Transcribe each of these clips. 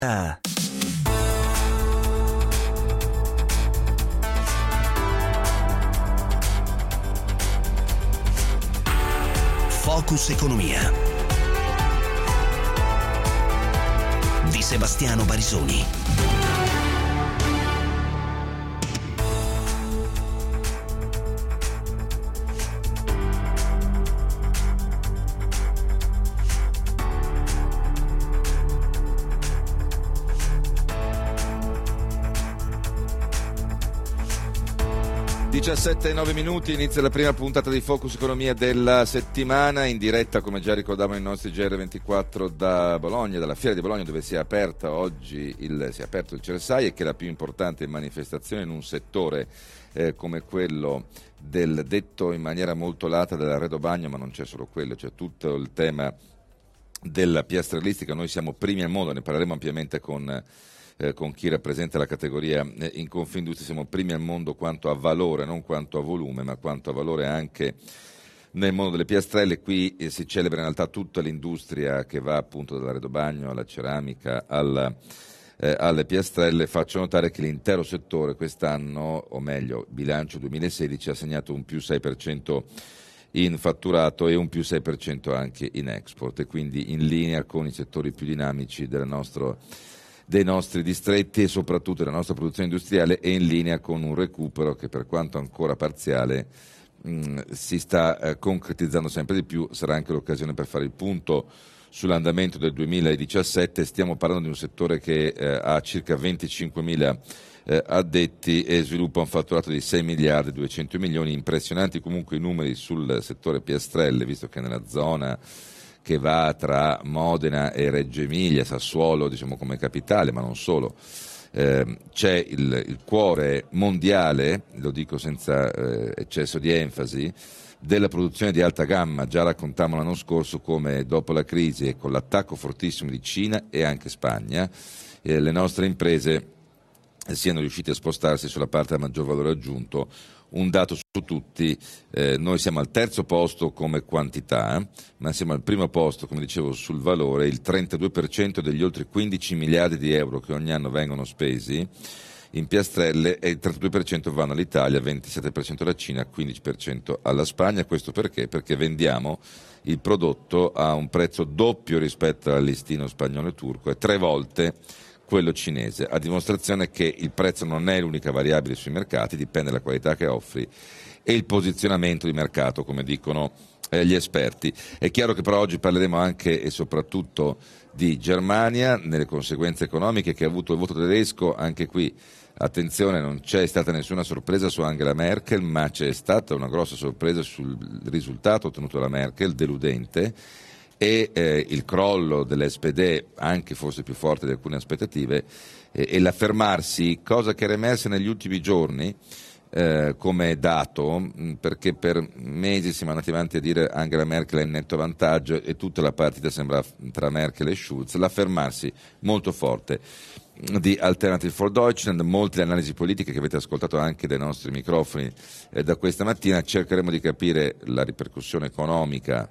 Focus Economia di Sebastiano Barisoni. (17:09) inizia la prima puntata di Focus Economia della settimana, in diretta, come già ricordavano i nostri GR24 da Bologna, dalla Fiera di Bologna, dove si è aperto il CERSAI, e che è la più importante manifestazione in un settore come quello del, detto in maniera molto lata, dell'arredo bagno, ma non c'è solo quello, c'è tutto il tema della piastrellistica. Noi siamo primi al mondo, ne parleremo ampiamente con chi rappresenta la categoria in Confindustria. Siamo primi al mondo quanto a valore, non quanto a volume, ma quanto a valore anche nel mondo delle piastrelle. Qui si celebra in realtà tutta l'industria che va appunto dall'arredo bagno alla ceramica alle piastrelle. Faccio notare che l'intero settore quest'anno, o meglio bilancio 2016, ha segnato un più 6% in fatturato e un più 6% anche in export, e quindi in linea con i settori più dinamici dei nostri distretti e soprattutto della nostra produzione industriale, e in linea con un recupero che, per quanto ancora parziale, si sta concretizzando sempre di più. Sarà anche l'occasione per fare il punto sull'andamento del 2017. Stiamo parlando di un settore che ha circa 25.000 addetti e sviluppa un fatturato di 6 miliardi e 200 milioni. Impressionanti comunque i numeri sul settore piastrelle, visto che nella zona che va tra Modena e Reggio Emilia, Sassuolo diciamo come capitale, ma non solo, c'è il cuore mondiale, lo dico senza eccesso di enfasi, della produzione di alta gamma. Già raccontammo l'anno scorso come dopo la crisi e con l'attacco fortissimo di Cina e anche Spagna, le nostre imprese siano riuscite a spostarsi sulla parte a maggior valore aggiunto. Un dato su tutti: noi siamo al terzo posto come quantità, ma siamo al primo posto, come dicevo, sul valore. Il 32% degli oltre 15 miliardi di euro che ogni anno vengono spesi in piastrelle, e il 32% vanno all'Italia, 27% alla Cina, 15% alla Spagna. Questo perché? Perché vendiamo il prodotto a un prezzo doppio rispetto al listino spagnolo e turco e 3 volte quello cinese, a dimostrazione che il prezzo non è l'unica variabile sui mercati, dipende dalla qualità che offri e il posizionamento di mercato, come dicono gli esperti. È chiaro che però oggi parleremo anche e soprattutto di Germania, nelle conseguenze economiche che ha avuto il voto tedesco. Anche qui, attenzione, non c'è stata nessuna sorpresa su Angela Merkel, ma c'è stata una grossa sorpresa sul risultato ottenuto dalla Merkel, deludente, e il crollo dell'SPD, anche forse più forte di alcune aspettative, e l'affermarsi, cosa che era emersa negli ultimi giorni come dato, perché per mesi siamo andati avanti a dire Angela Merkel è in netto vantaggio e tutta la partita sembra tra Merkel e Schulz, l'affermarsi molto forte di Alternative for Deutschland, molte analisi politiche che avete ascoltato anche dai nostri microfoni da questa mattina. Cercheremo di capire la ripercussione economica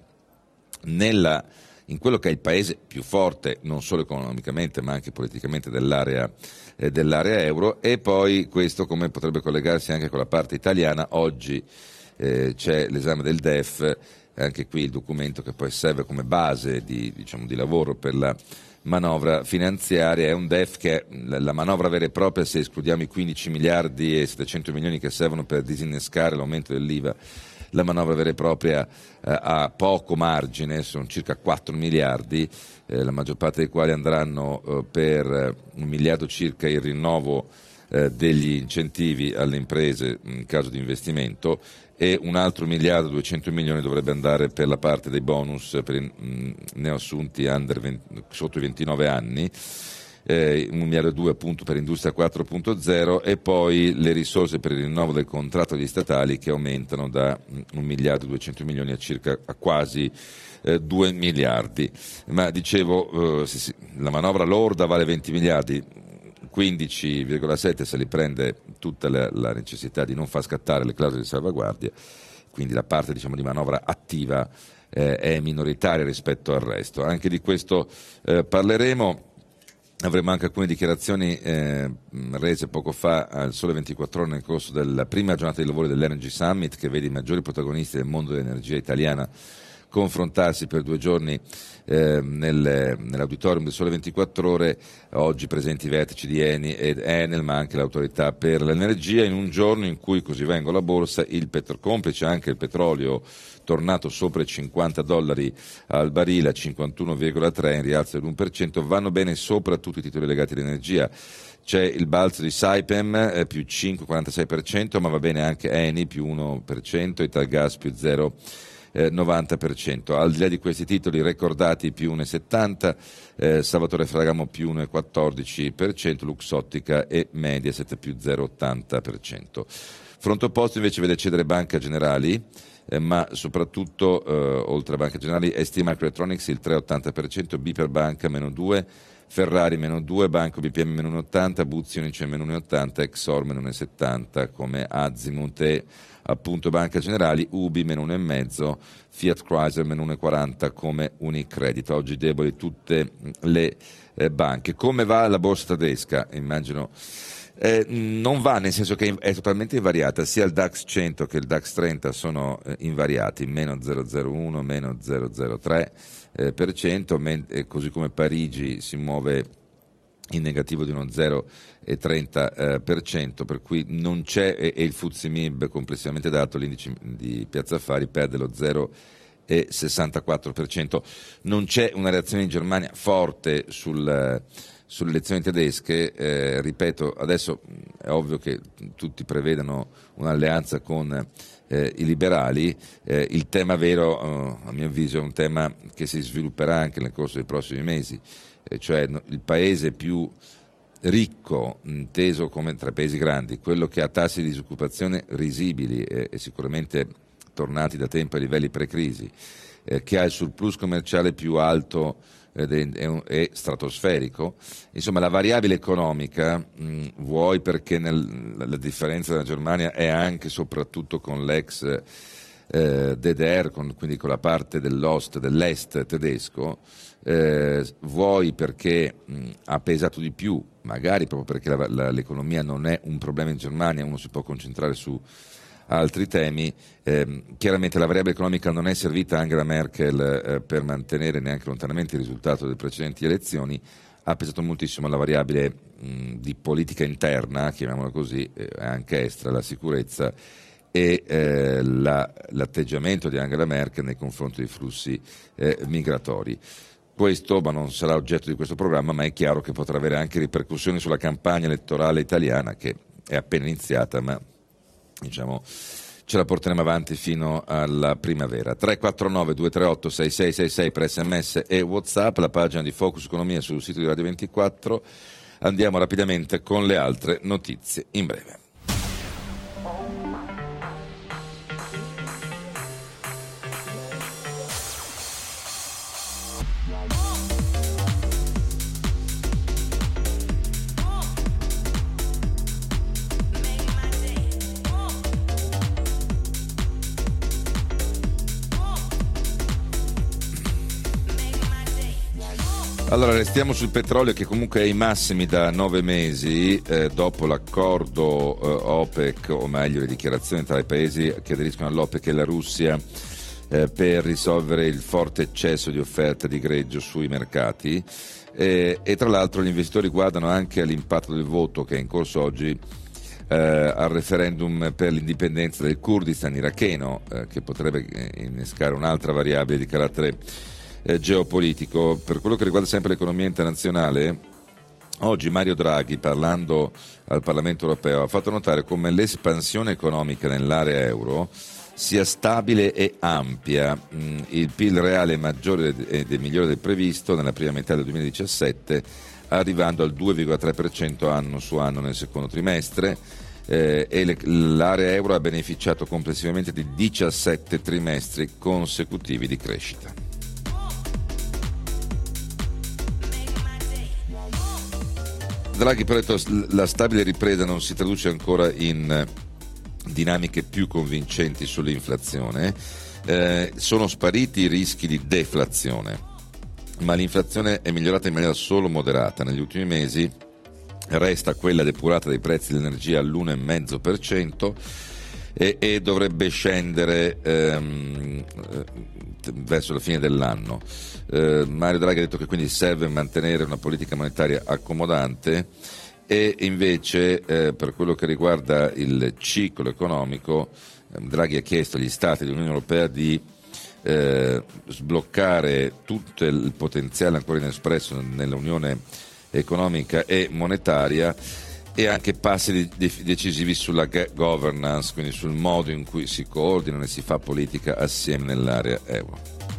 in quello che è il paese più forte, non solo economicamente ma anche politicamente, dell'area euro, e poi questo come potrebbe collegarsi anche con la parte italiana. Oggi c'è l'esame del DEF, anche qui il documento che poi serve come base di lavoro per la manovra finanziaria. È un DEF che è la manovra vera e propria, se escludiamo i 15 miliardi e 700 milioni che servono per disinnescare l'aumento dell'IVA. La manovra vera e propria ha poco margine, sono circa 4 miliardi, la maggior parte dei quali andranno per 1 miliardo circa il rinnovo degli incentivi alle imprese in caso di investimento, e un altro 1 miliardo e 200 milioni dovrebbe andare per la parte dei bonus per i neoassunti sotto i 29 anni, 1 miliardo e 2 appunto per Industria 4.0, e poi le risorse per il rinnovo del contratto degli statali che aumentano da 1 miliardo e 200 milioni a quasi 2 miliardi. Ma dicevo, la manovra lorda vale 20 miliardi, 15,7 se li prende tutta la necessità di non far scattare le clausole di salvaguardia, quindi la parte di manovra attiva è minoritaria rispetto al resto. Anche di questo parleremo. Avremo anche alcune dichiarazioni rese poco fa al Sole 24 Ore nel corso della prima giornata di lavoro dell'Energy Summit, che vede i maggiori protagonisti del mondo dell'energia italiana confrontarsi per 2 giorni nell'auditorium del Sole 24 Ore, oggi presenti i vertici di Eni ed Enel, ma anche l'autorità per l'energia, in un giorno in cui, così vengo alla borsa, complice anche il petrolio tornato sopra i $50 al barile a 51,3, in rialzo dell'1%, vanno bene sopra tutti i titoli legati all'energia. C'è il balzo di Saipem più 5,46%, ma va bene anche Eni più 1%, Italgas più 0,90%. Al di là di questi titoli ricordati più 1,70%, Salvatore Ferragamo più 1,14%, Luxottica e Mediaset più 0,80%. Fronte opposto invece vede cedere Banca Generali, ma soprattutto oltre a Banca Generali ST Microelectronics il 3,80%, BPER Banca meno 2%, Ferrari meno 2%, Banco BPM meno 1,80%, Buzzi Unicem meno 1,80%, Exor meno 1,70% come Azimut e appunto Banca Generali, Ubi meno 1,5%, Fiat Chrysler meno 1,40% come Unicredit. Oggi deboli tutte le banche. Come va la borsa tedesca? Immagino non va, nel senso che è totalmente invariata, sia il DAX 100 che il DAX 30 sono invariati, meno 0,01, meno 0,03%, così come Parigi si muove in negativo di uno 0,30%, per cui non c'è, e il FTSE MIB complessivamente dato, l'indice di Piazza Affari perde lo 0,64%. Non c'è una reazione in Germania forte sulle elezioni tedesche, ripeto, adesso è ovvio che tutti prevedano un'alleanza con i liberali, il tema vero a mio avviso è un tema che si svilupperà anche nel corso dei prossimi mesi, cioè il paese più ricco, inteso come tra i paesi grandi, quello che ha tassi di disoccupazione risibili e sicuramente tornati da tempo ai livelli pre-crisi, che ha il surplus commerciale più alto è stratosferico, insomma la variabile economica, vuoi perché la differenza della Germania è anche e soprattutto con l'ex DDR, quindi con la parte dell'est tedesco, vuoi perché ha pesato di più, magari proprio perché l'economia non è un problema in Germania, uno si può concentrare su altri temi. Chiaramente la variabile economica non è servita a Angela Merkel per mantenere neanche lontanamente il risultato delle precedenti elezioni, ha pesato moltissimo la variabile di politica interna, chiamiamola così, anche estera, la sicurezza e l'atteggiamento di Angela Merkel nei confronti dei flussi migratori. Questo, ma non sarà oggetto di questo programma, ma è chiaro che potrà avere anche ripercussioni sulla campagna elettorale italiana, che è appena iniziata, ma diciamo ce la porteremo avanti fino alla primavera. 349 238 6666 per SMS e WhatsApp, la pagina di Focus Economia sul sito di Radio 24. Andiamo rapidamente con le altre notizie in breve. Allora, restiamo sul petrolio che comunque è ai massimi da 9 mesi, dopo l'accordo OPEC, o meglio le dichiarazioni tra i paesi che aderiscono all'OPEC e la Russia per risolvere il forte eccesso di offerta di greggio sui mercati, e tra l'altro gli investitori guardano anche all'impatto del voto che è in corso oggi al referendum per l'indipendenza del Kurdistan iracheno, che potrebbe innescare un'altra variabile di carattere geopolitico. Per quello che riguarda sempre l'economia internazionale, oggi Mario Draghi, parlando al Parlamento europeo, ha fatto notare come l'espansione economica nell'area euro sia stabile e ampia. Il PIL reale è maggiore ed è migliore del previsto nella prima metà del 2017, arrivando al 2,3% anno su anno nel secondo trimestre, e l'area euro ha beneficiato complessivamente di 17 trimestri consecutivi di crescita. Draghi però ha detto la stabile ripresa non si traduce ancora in dinamiche più convincenti sull'inflazione, sono spariti i rischi di deflazione. ma l'inflazione è migliorata in maniera solo moderata. Negli ultimi mesi resta quella depurata dei prezzi dell'energia all'1,5% e dovrebbe scendere verso la fine dell'anno. Mario Draghi ha detto che quindi serve mantenere una politica monetaria accomodante, e invece per quello che riguarda il ciclo economico Draghi ha chiesto agli Stati dell'Unione Europea di sbloccare tutto il potenziale ancora inespresso nell'Unione economica e monetaria, e anche passi decisivi sulla governance, quindi sul modo in cui si coordinano e si fa politica assieme nell'area euro.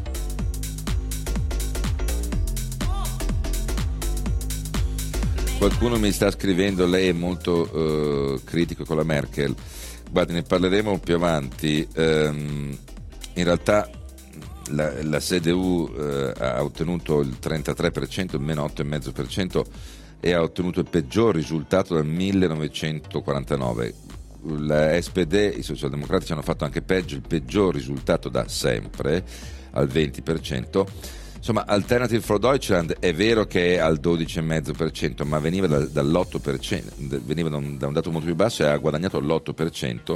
Qualcuno mi sta scrivendo, lei è molto critico con la Merkel. Guardi, ne parleremo più avanti. In realtà la CDU ha ottenuto il 33%, il meno 8,5%, e ha ottenuto il peggior risultato dal 1949. La SPD, i socialdemocratici, hanno fatto anche peggio, il peggior risultato da sempre, al 20%. Insomma, Alternative for Deutschland è vero che è al 12,5%, ma veniva dall'8%, veniva da un dato molto più basso e ha guadagnato l'8%.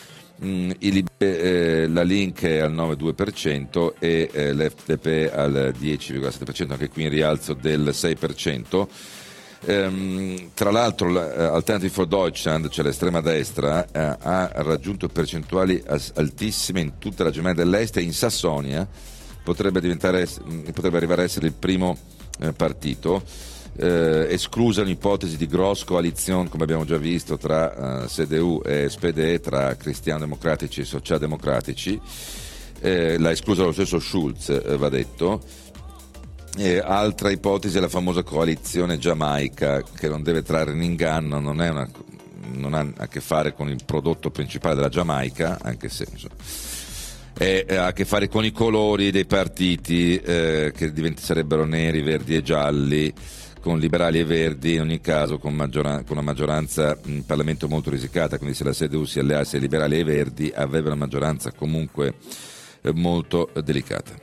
La Link è al 9,2% e l'FDP al 10,7%, anche qui in rialzo del 6%. Tra l'altro Alternative for Deutschland, cioè l'estrema destra, ha raggiunto percentuali altissime in tutta la Germania dell'Est, e in Sassonia potrebbe arrivare a essere il primo partito, esclusa un'ipotesi di gross coalizione, come abbiamo già visto, tra CDU e SPD, tra cristiano-democratici e socialdemocratici. L'ha esclusa lo stesso Schulz, va detto. Altra ipotesi è la famosa coalizione giamaica, che non deve trarre in inganno, non ha a che fare con il prodotto principale della Giamaica, anche se ha a che fare con i colori dei partiti, che sarebbero neri, verdi e gialli, con liberali e verdi, in ogni caso con una maggioranza in Parlamento molto risicata. Quindi se la CDU si alleasse ai liberali e ai verdi avrebbe una maggioranza comunque molto delicata.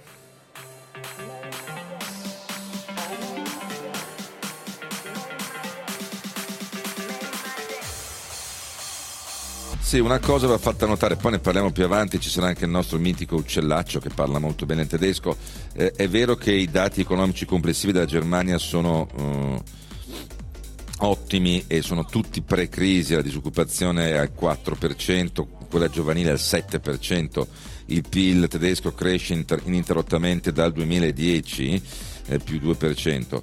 Sì, una cosa va fatta notare, poi ne parliamo più avanti, ci sarà anche il nostro mitico Uccellaccio che parla molto bene il tedesco. È vero che i dati economici complessivi della Germania sono ottimi e sono tutti pre-crisi, la disoccupazione è al 4%, quella giovanile al 7%, il PIL tedesco cresce ininterrottamente dal 2010, più 2%.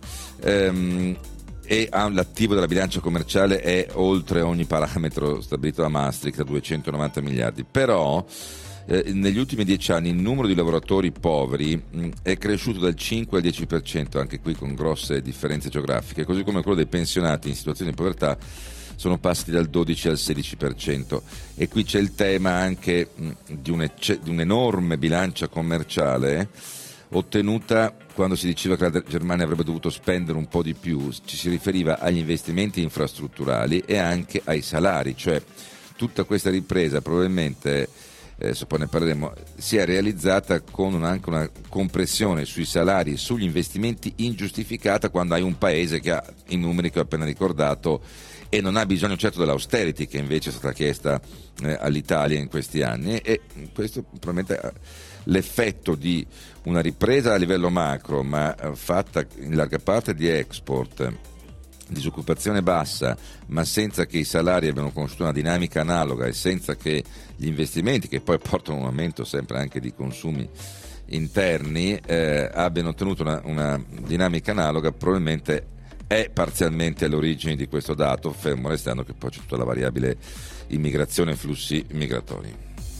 E l'attivo della bilancia commerciale è oltre ogni parametro stabilito da Maastricht, a 290 miliardi. Però negli ultimi 10 anni il numero di lavoratori poveri è cresciuto dal 5 al 10%, anche qui con grosse differenze geografiche, così come quello dei pensionati in situazioni di povertà sono passati dal 12 al 16%. E qui c'è il tema anche di un'enorme bilancia commerciale ottenuta quando si diceva che la Germania avrebbe dovuto spendere un po' di più. Ci si riferiva agli investimenti infrastrutturali e anche ai salari, cioè tutta questa ripresa probabilmente, poi ne parleremo, si è realizzata con anche una compressione sui salari e sugli investimenti ingiustificata, quando hai un paese che ha i numeri che ho appena ricordato e non ha bisogno certo dell'austerity che invece è stata chiesta all'Italia in questi anni, e questo probabilmente l'effetto di una ripresa a livello macro, ma fatta in larga parte di export, disoccupazione bassa, ma senza che i salari abbiano conosciuto una dinamica analoga e senza che gli investimenti, che poi portano un aumento sempre anche di consumi interni, abbiano ottenuto una dinamica analoga, probabilmente è parzialmente all'origine di questo dato, fermo restando che poi c'è tutta la variabile immigrazione e flussi migratori.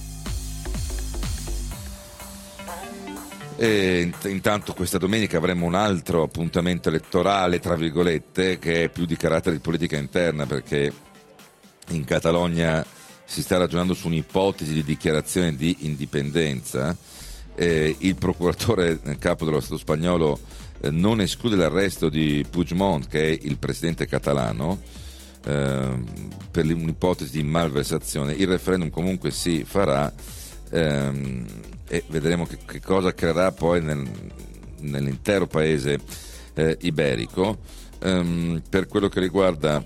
E intanto questa domenica avremo un altro appuntamento elettorale, tra virgolette, che è più di carattere di politica interna, perché in Catalogna si sta ragionando su un'ipotesi di dichiarazione di indipendenza. Il procuratore capo dello Stato spagnolo non esclude l'arresto di Puigdemont, che è il presidente catalano, per un'ipotesi di malversazione. Il referendum comunque si farà, e vedremo che cosa creerà poi nell'intero paese iberico. Per quello che riguarda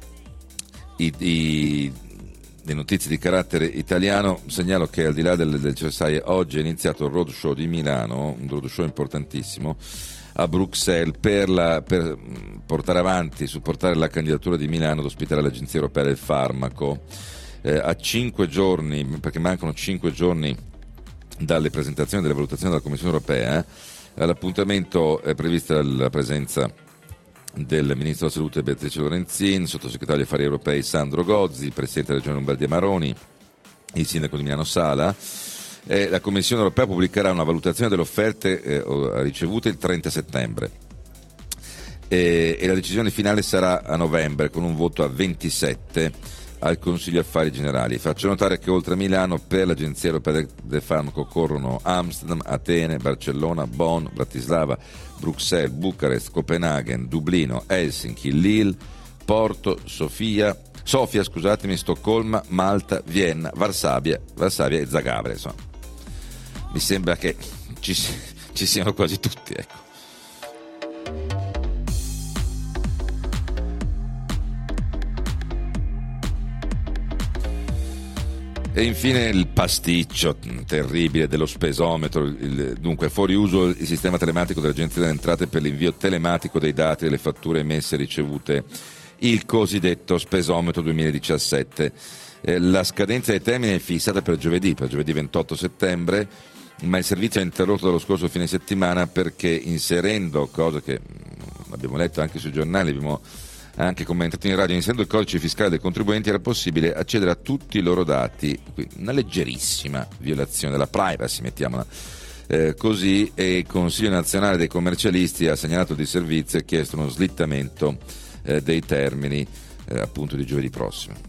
le notizie di carattere italiano, segnalo che al di là del CSI oggi è iniziato il roadshow di Milano, un roadshow importantissimo a Bruxelles per portare avanti, supportare la candidatura di Milano ad ospitare l'Agenzia Europea del Farmaco a 5 giorni, perché mancano 5 giorni dalle presentazioni delle valutazioni della Commissione Europea. All'appuntamento è prevista la presenza del Ministro della Salute Beatrice Lorenzin, Sottosegretario agli Affari Europei Sandro Gozzi, il Presidente della Regione Lombardia Maroni, il Sindaco di Milano Sala. La Commissione Europea pubblicherà una valutazione delle offerte ricevute il 30 settembre e la decisione finale sarà a novembre con un voto a 27 al Consiglio Affari Generali. Faccio notare che oltre a Milano per l'Agenzia Europea del Farmaco corrono Amsterdam, Atene, Barcellona, Bonn, Bratislava, Bruxelles, Bucarest, Copenaghen, Dublino, Helsinki, Lille, Porto, Sofia, Stoccolma, Malta, Vienna, Varsavia e Zagabria. Insomma, mi sembra che ci siano quasi tutti, ecco. E infine il pasticcio terribile dello spesometro, dunque fuori uso il sistema telematico dell'Agenzia delle Entrate per l'invio telematico dei dati delle fatture emesse e ricevute, il cosiddetto spesometro 2017. La scadenza dei termini è fissata per giovedì 28 settembre, ma il servizio è interrotto dallo scorso fine settimana perché inserendo, cosa che abbiamo letto anche sui giornali, abbiamo anche commentato in radio, inserendo il codice fiscale dei contribuenti era possibile accedere a tutti i loro dati, una leggerissima violazione della privacy, mettiamola così, e il Consiglio Nazionale dei Commercialisti ha segnalato di servizio e chiesto uno slittamento dei termini appunto di giovedì prossimo.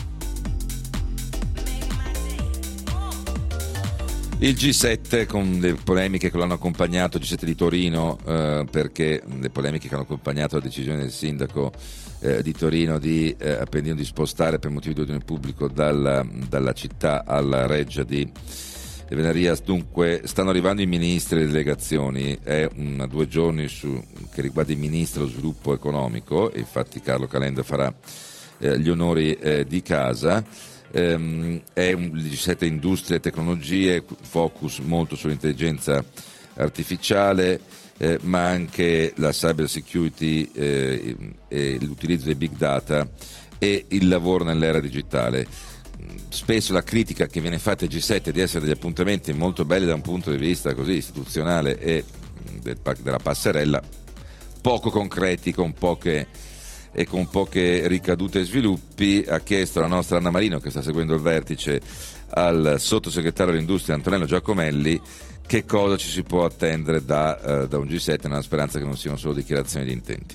Il G7 con le polemiche che lo hanno accompagnato, il G7 di Torino, perché le polemiche che hanno accompagnato la decisione del sindaco di Torino di Appendino di spostare per motivi di ordine pubblico dalla città alla reggia di Venarias. Dunque stanno arrivando i ministri e le delegazioni, è 2 giorni che riguarda i ministri dello sviluppo economico, e infatti Carlo Calenda farà gli onori di casa. È un G7 industria e tecnologie, focus molto sull'intelligenza artificiale, ma anche la cyber security e l'utilizzo dei big data e il lavoro nell'era digitale. Spesso la critica che viene fatta ai G7 è di essere degli appuntamenti molto belli da un punto di vista così istituzionale e della passerella, poco concreti, con poche ricadute e sviluppi. Ha chiesto la nostra Anna Marino, che sta seguendo il vertice, al sottosegretario all'industria Antonello Giacomelli che cosa ci si può attendere da un G7, nella speranza che non siano solo dichiarazioni di intenti.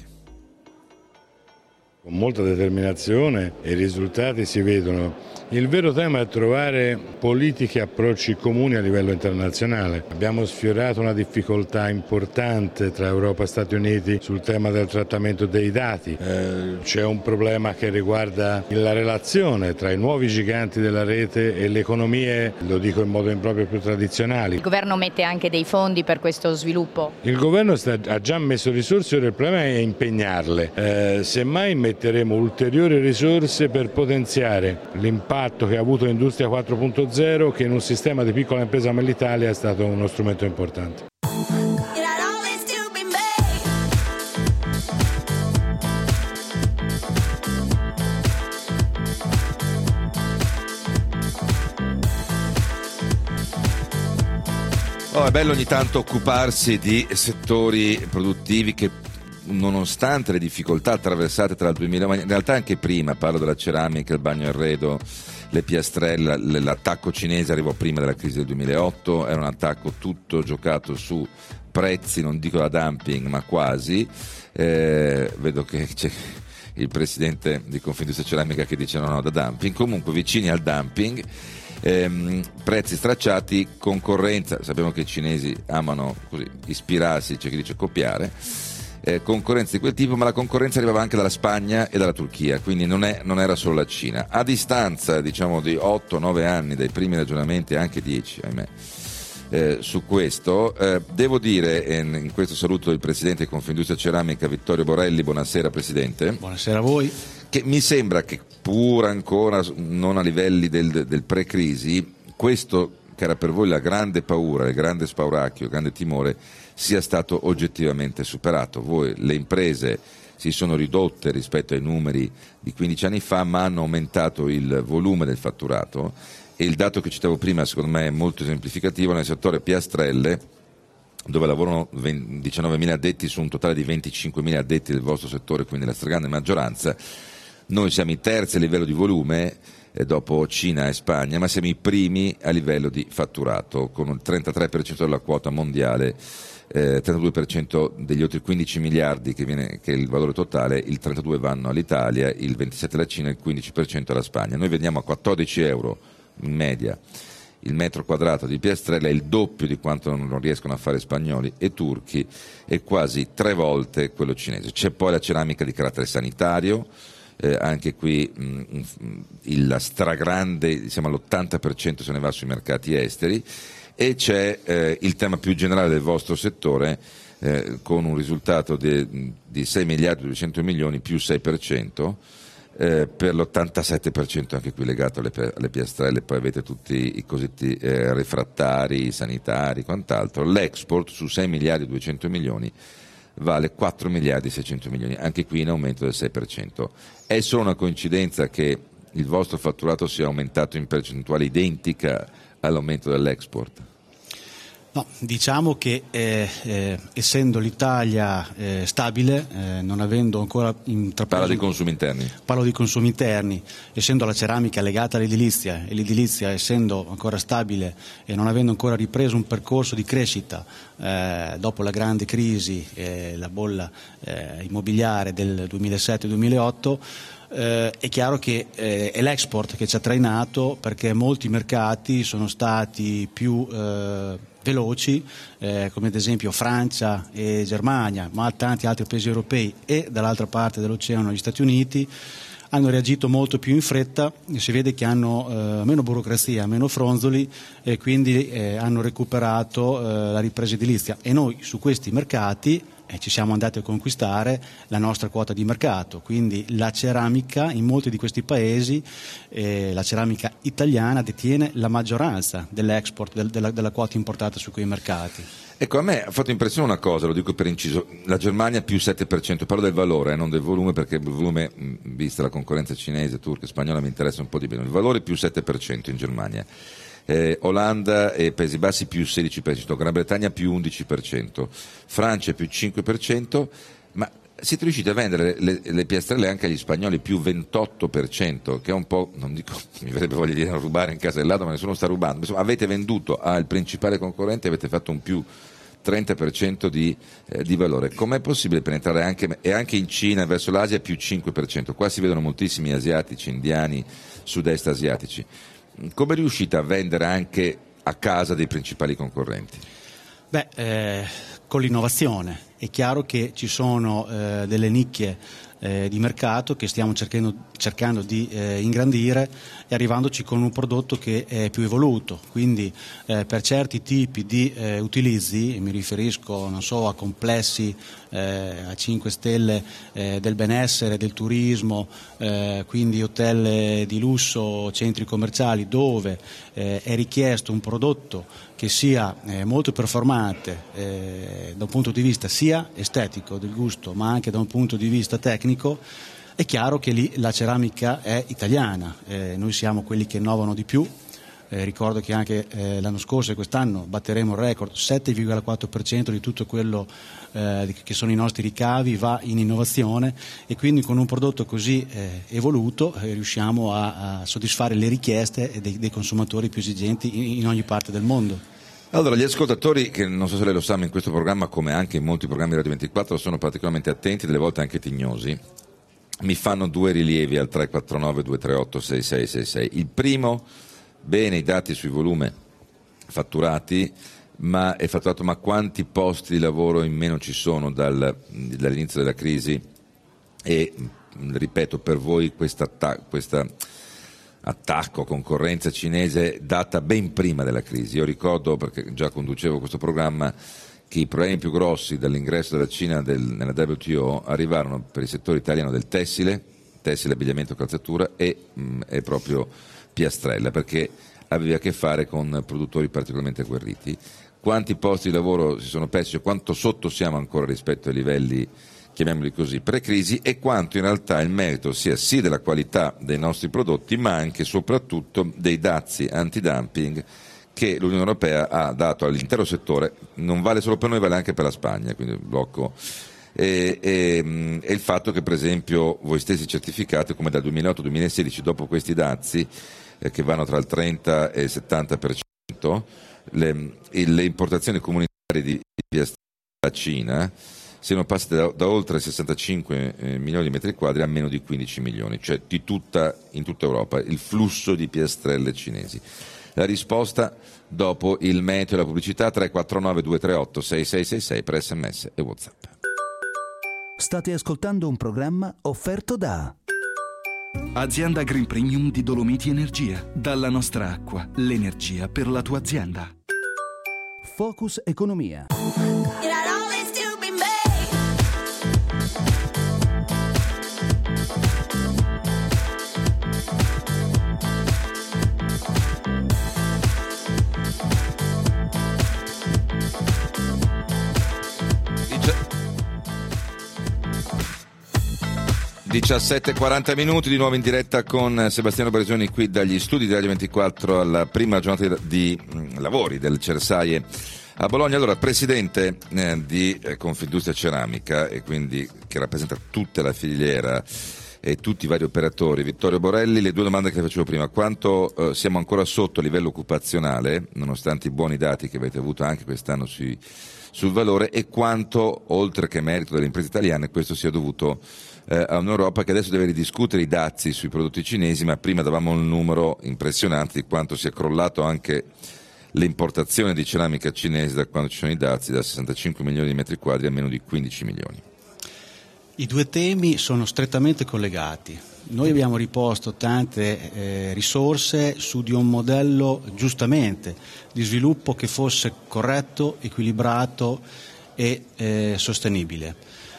Con molta determinazione e i risultati si vedono. Il vero tema è trovare politiche e approcci comuni a livello internazionale. Abbiamo sfiorato una difficoltà importante tra Europa e Stati Uniti sul tema del trattamento dei dati. C'è un problema che riguarda la relazione tra i nuovi giganti della rete e le economie, lo dico in modo improprio, più tradizionali. Il governo mette anche dei fondi per questo sviluppo? Il governo ha già messo risorse, ora il problema è impegnarle. Semmai metteremo ulteriori risorse per potenziare l'impatto che ha avuto l'industria 4.0, che in un sistema di piccola impresa come l'Italia è stato uno strumento importante. È bello ogni tanto occuparsi di settori produttivi che, nonostante le difficoltà attraversate tra il 2000, ma in realtà anche prima, parlo della ceramica, il bagno arredo, le piastrelle, l'attacco cinese arrivò prima della crisi del 2008, era un attacco tutto giocato su prezzi, non dico da dumping ma quasi. Vedo che c'è il presidente di Confindustria Ceramica che dice no da dumping, comunque vicini al dumping. Prezzi stracciati, concorrenza, sappiamo che i cinesi amano così ispirarsi, c'è chi dice copiare, concorrenza di quel tipo, ma la concorrenza arrivava anche dalla Spagna e dalla Turchia, quindi non era solo la Cina. A distanza diciamo di 8-9 anni dai primi ragionamenti, anche 10 ahimè, su questo. Devo dire, in questo saluto il Presidente di Confindustria Ceramica Vittorio Borelli, buonasera Presidente. Buonasera a voi. Che mi sembra che pur ancora non a livelli del pre-crisi, questo che era per voi la grande paura, il grande spauracchio, il grande timore, sia stato oggettivamente superato. Voi, le imprese si sono ridotte rispetto ai numeri di 15 anni fa, ma hanno aumentato il volume del fatturato, e il dato che citavo prima secondo me è molto esemplificativo. Nel settore piastrelle, dove lavorano 19.000 addetti su un totale di 25.000 addetti del vostro settore, quindi la stragrande maggioranza, noi siamo i terzi a livello di volume, dopo Cina e Spagna, ma siamo i primi a livello di fatturato, con il 33% della quota mondiale, 32% degli oltre 15 miliardi che è il valore totale, il 32% vanno all'Italia, il 27% alla Cina e il 15% alla Spagna. Noi vendiamo a 14 euro in media il metro quadrato di piastrella, è il doppio di quanto non riescono a fare spagnoli e turchi, e quasi 3 volte quello cinese. C'è poi la ceramica di carattere sanitario. Anche qui la stragrande, siamo all'80% se ne va sui mercati esteri, e c'è il tema più generale del vostro settore, con un risultato di 6 miliardi e 200 milioni più 6%, per l'87% anche qui legato alle piastrelle. Poi avete tutti i cosiddetti refrattari, sanitari, quant'altro. L'export su 6 miliardi e 200 milioni vale 4 miliardi e 600 milioni, anche qui in aumento del 6%. È solo una coincidenza che il vostro fatturato sia aumentato in percentuale identica all'aumento dell'export? No, diciamo che essendo l'Italia stabile, non avendo ancora intrapreso... Parla di consumi interni. Parlo di consumi interni, essendo la ceramica legata all'edilizia, e l'edilizia essendo ancora stabile e non avendo ancora ripreso un percorso di crescita dopo la grande crisi, la bolla immobiliare del 2007-2008, è chiaro che è l'export che ci ha trainato, perché molti mercati sono stati più veloci, come ad esempio Francia e Germania, ma tanti altri paesi europei, e dall'altra parte dell'oceano gli Stati Uniti, hanno reagito molto più in fretta. Si vede che hanno meno burocrazia, meno fronzoli, e quindi hanno recuperato la ripresa edilizia, e noi su questi mercati ci siamo andati a conquistare la nostra quota di mercato. Quindi la ceramica in molti di questi paesi, la ceramica italiana detiene la maggioranza dell'export, della quota importata su quei mercati. Ecco, a me ha fatto impressione una cosa, lo dico per inciso: la Germania più 7%, parlo del valore, non del volume, perché il volume, vista la concorrenza cinese, turca e spagnola, mi interessa un po' di meno. Il valore più 7% in Germania. Olanda e Paesi Bassi più 16%, Gran Bretagna più 11%, Francia più 5%, ma siete riusciti a vendere le piastrelle anche agli spagnoli più 28%, che è un po', non dico, mi verrebbe voglia di dire rubare in casa del ladro, ma nessuno sta rubando. Insomma, avete venduto al principale concorrente, avete fatto un più 30% di valore. Com'è possibile penetrare anche in Cina, verso l'Asia più 5%? Qua si vedono moltissimi asiatici, indiani, sud-est asiatici. Come riuscite a vendere anche a casa dei principali concorrenti? Con l'innovazione. È chiaro che ci sono delle nicchie di mercato che stiamo cercando di ingrandire, e arrivandoci con un prodotto che è più evoluto. Quindi per certi tipi di utilizzi, mi riferisco a complessi a 5 stelle del benessere, del turismo, quindi hotel di lusso, centri commerciali, dove è richiesto un prodotto che sia molto performante da un punto di vista sia estetico del gusto, ma anche da un punto di vista tecnico. È chiaro che lì la ceramica è italiana, noi siamo quelli che innovano di più. Ricordo che anche l'anno scorso e quest'anno batteremo il record: 7,4% di tutto quello che sono i nostri ricavi va in innovazione, e quindi con un prodotto così evoluto riusciamo a soddisfare le richieste dei consumatori più esigenti in ogni parte del mondo. Allora, gli ascoltatori, che non so se lei lo sa, ma in questo programma, come anche in molti programmi di Radio 24, sono particolarmente attenti, delle volte anche tignosi, mi fanno 2 rilievi al 349 238 6666. Il primo: bene i dati sui volume fatturati, ma quanti posti di lavoro in meno ci sono dall'inizio della crisi? E ripeto, per voi questa attacco, concorrenza cinese data ben prima della crisi. Io ricordo, perché già conducevo questo programma, che i problemi più grossi dall'ingresso della Cina nella WTO arrivarono per il settore italiano del tessile, abbigliamento, calzatura e proprio piastrella, perché aveva a che fare con produttori particolarmente agguerriti. Quanti posti di lavoro si sono persi, quanto sotto siamo ancora rispetto ai livelli, chiamiamoli così, pre-crisi, e quanto in realtà il merito sia sì della qualità dei nostri prodotti, ma anche e soprattutto dei dazi antidumping che l'Unione Europea ha dato all'intero settore. Non vale solo per noi, vale anche per la Spagna, quindi il blocco. E il fatto che, per esempio, voi stessi certificate come dal 2008-2016, dopo questi dazi che vanno tra il 30 e il 70%, le importazioni comunitarie di piastrella dalla Cina siano passate da oltre 65 milioni di metri quadri a meno di 15 milioni, cioè in tutta Europa, il flusso di piastrelle cinesi. La risposta dopo il meteo e la pubblicità. 349 238 6666 per SMS e WhatsApp. State ascoltando un programma offerto da Azienda Green Premium di Dolomiti Energia. Dalla nostra acqua, l'energia per la tua azienda. Focus Economia. 17:40 minuti, di nuovo in diretta con Sebastiano Barisoni qui dagli studi di Radio 24 alla prima giornata di lavori del Cersaie a Bologna. Allora, presidente di Confindustria Ceramica, e quindi che rappresenta tutta la filiera e tutti i vari operatori, Vittorio Borelli, le due domande che le facevo prima: quanto siamo ancora sotto a livello occupazionale, nonostante i buoni dati che avete avuto anche quest'anno sul valore, e quanto, oltre che merito delle imprese italiane, questo sia dovuto a un'Europa che adesso deve ridiscutere i dazi sui prodotti cinesi, ma prima davamo un numero impressionante di quanto sia crollato anche l'importazione di ceramica cinese da quando ci sono i dazi, da 65 milioni di metri quadri a meno di 15 milioni. I due temi sono strettamente collegati. Noi abbiamo riposto tante risorse su di un modello, giustamente, di sviluppo che fosse corretto, equilibrato e sostenibile.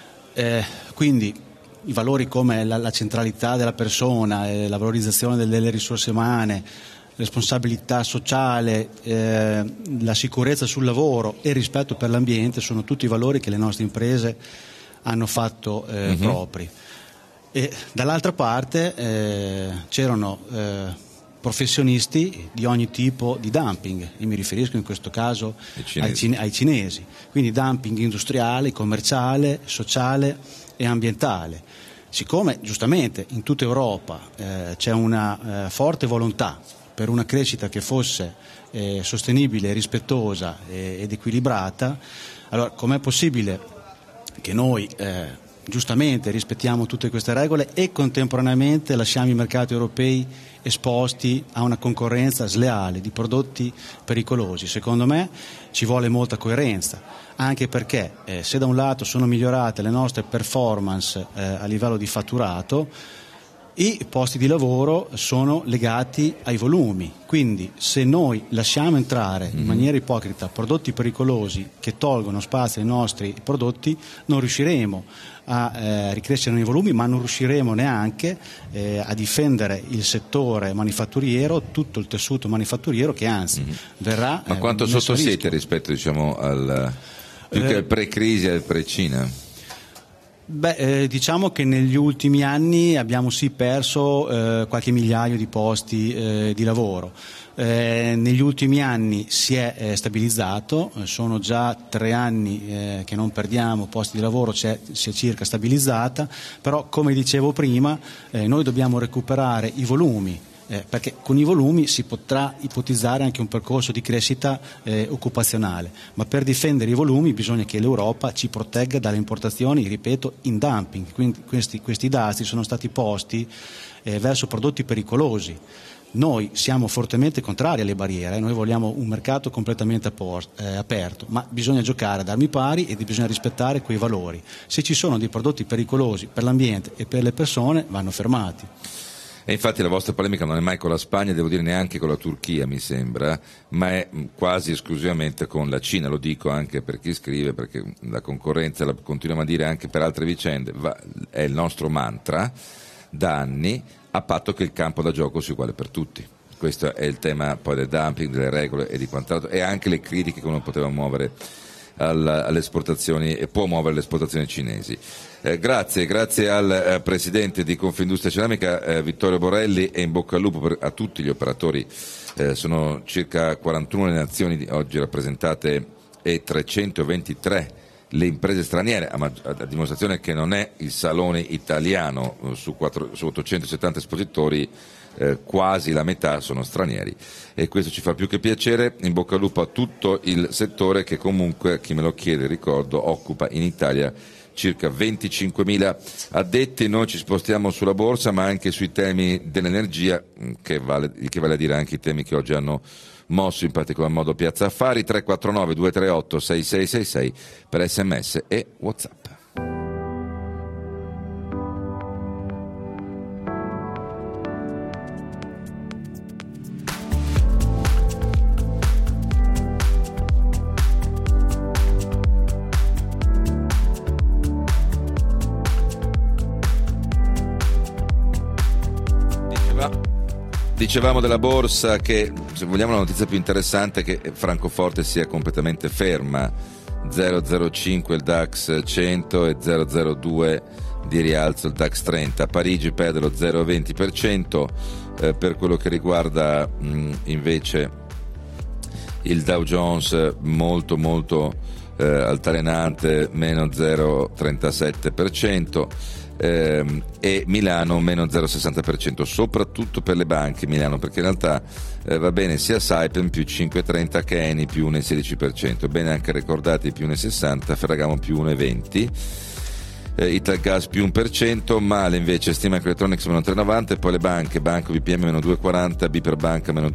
Quindi i valori come la centralità della persona, la valorizzazione delle risorse umane, responsabilità sociale, la sicurezza sul lavoro e il rispetto per l'ambiente sono tutti valori che le nostre imprese hanno fatto propri. E dall'altra parte c'erano professionisti di ogni tipo di dumping, e mi riferisco in questo caso ai cinesi, quindi dumping industriale, commerciale, sociale e ambientale. Siccome giustamente in tutta Europa c'è una forte volontà per una crescita che fosse sostenibile, rispettosa ed equilibrata, allora com'è possibile che noi giustamente rispettiamo tutte queste regole e contemporaneamente lasciamo i mercati europei esposti a una concorrenza sleale di prodotti pericolosi? Secondo me ci vuole molta coerenza, anche perché se da un lato sono migliorate le nostre performance a livello di fatturato, i posti di lavoro sono legati ai volumi, quindi se noi lasciamo entrare in maniera ipocrita prodotti pericolosi che tolgono spazio ai nostri prodotti, non riusciremo a ricrescere nei volumi, ma non riusciremo neanche a difendere il settore manifatturiero, tutto il tessuto manifatturiero che anzi verrà. Ma quanto sotto siete rispetto, diciamo, più che al pre-crisi e al pre-Cina? Diciamo che negli ultimi anni abbiamo sì perso qualche migliaio di posti di lavoro. Negli ultimi anni si è stabilizzato, sono già 3 anni che non perdiamo posti di lavoro, si è circa stabilizzata, però come dicevo prima noi dobbiamo recuperare i volumi. Perché con i volumi si potrà ipotizzare anche un percorso di crescita occupazionale, ma per difendere i volumi bisogna che l'Europa ci protegga dalle importazioni, ripeto, in dumping. Quindi questi dazi sono stati posti verso prodotti pericolosi. Noi siamo fortemente contrari alle barriere, noi vogliamo un mercato completamente aperto, ma bisogna giocare ad armi pari e bisogna rispettare quei valori. Se ci sono dei prodotti pericolosi per l'ambiente e per le persone, vanno fermati. E infatti la vostra polemica non è mai con la Spagna, devo dire neanche con la Turchia, mi sembra, ma è quasi esclusivamente con la Cina. Lo dico anche per chi scrive, perché la concorrenza, la continuiamo a dire anche per altre vicende, è il nostro mantra da anni, a patto che il campo da gioco sia uguale per tutti. Questo è il tema poi del dumping, delle regole e di quant'altro, e anche le critiche che uno poteva muovere alle esportazioni e può muovere le esportazioni cinesi. Grazie al presidente di Confindustria Ceramica Vittorio Borelli, e in bocca al lupo a tutti gli operatori. Sono circa 41 le nazioni oggi rappresentate e 323 le imprese straniere, a dimostrazione che non è il salone italiano. Su 870 espositori quasi la metà sono stranieri, e questo ci fa più che piacere. In bocca al lupo a tutto il settore, che comunque, chi me lo chiede, ricordo, occupa in Italia circa 25.000 addetti. Noi ci spostiamo sulla borsa, ma anche sui temi dell'energia, che vale a dire anche i temi che oggi hanno mosso in particolar modo Piazza Affari. 349 238 6666 per SMS e WhatsApp. Dicevamo della borsa, che se vogliamo la notizia più interessante è che Francoforte sia completamente ferma, 0,05 il DAX 100 e 0,02 di rialzo il DAX 30. Parigi perde lo 0,20%, per quello che riguarda invece il Dow Jones molto altalenante, meno 0,37%. E Milano meno 0,60%, soprattutto per le banche Milano, perché in realtà va bene sia Saipem più 5,30 che Eni più 1,16%, bene anche Recordati più 1,60, Ferragamo più 1,20%, Italgas più 1%, male invece Stima Electronics meno 3,90%, e poi le banche, Banco BPM meno 2,40%, Biper Banca meno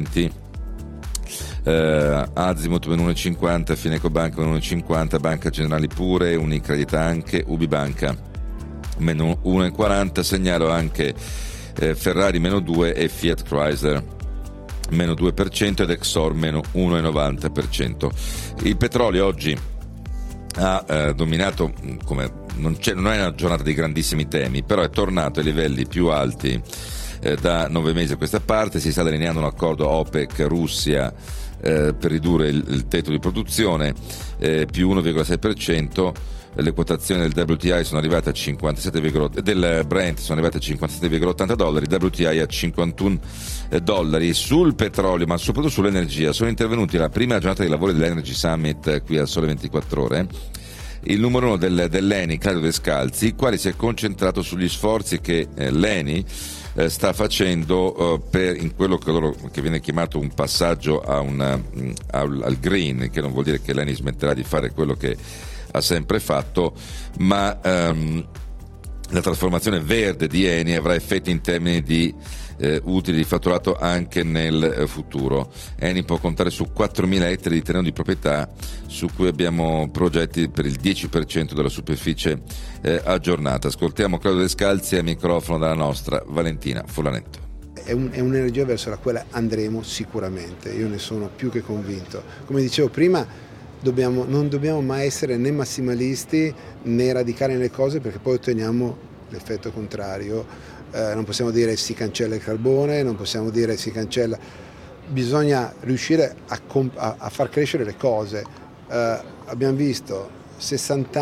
2,20%, Azimut meno 1,50%, Fineco Banca meno 1,50%, Banca Generali pure, Unicredit anche, Ubi Banca meno 1,40%, segnalo anche Ferrari meno 2% e Fiat Chrysler meno 2% ed Exor meno 1,90%. Il petrolio oggi ha dominato, come non è una giornata di grandissimi temi, però è tornato ai livelli più alti da 9 mesi a questa parte. Si sta delineando un accordo OPEC-Russia per ridurre il tetto di produzione, più 1,6%. Le quotazioni del WTI sono arrivate a 57, del Brent sono arrivate a $57,80, WTI a $51. Sul petrolio, ma soprattutto sull'energia, sono intervenuti alla prima giornata dei lavori dell'Energy Summit qui al Sole 24 Ore il numero uno dell'ENI, Claudio Descalzi, il quale si è concentrato sugli sforzi che l'ENI sta facendo in quello che viene chiamato un passaggio al green, che non vuol dire che l'ENI smetterà di fare quello che ha sempre fatto, ma la trasformazione verde di Eni avrà effetti in termini di utili di fatturato anche nel futuro. Eni può contare su 4.000 ettari di terreno di proprietà, su cui abbiamo progetti per il 10% della superficie aggiornata. Ascoltiamo Claudio Descalzi, a microfono dalla nostra Valentina Fulanetto. È un'energia verso la quale andremo sicuramente, io ne sono più che convinto. Come dicevo prima, non dobbiamo mai essere né massimalisti né radicali nelle cose, perché poi otteniamo l'effetto contrario. Non possiamo dire si cancella il carbone, non possiamo dire si cancella. Bisogna riuscire a far crescere le cose. Abbiamo visto 60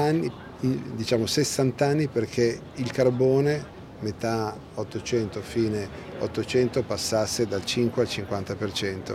anni perché il carbone metà 800, fine 800 passasse dal 5 al 50%.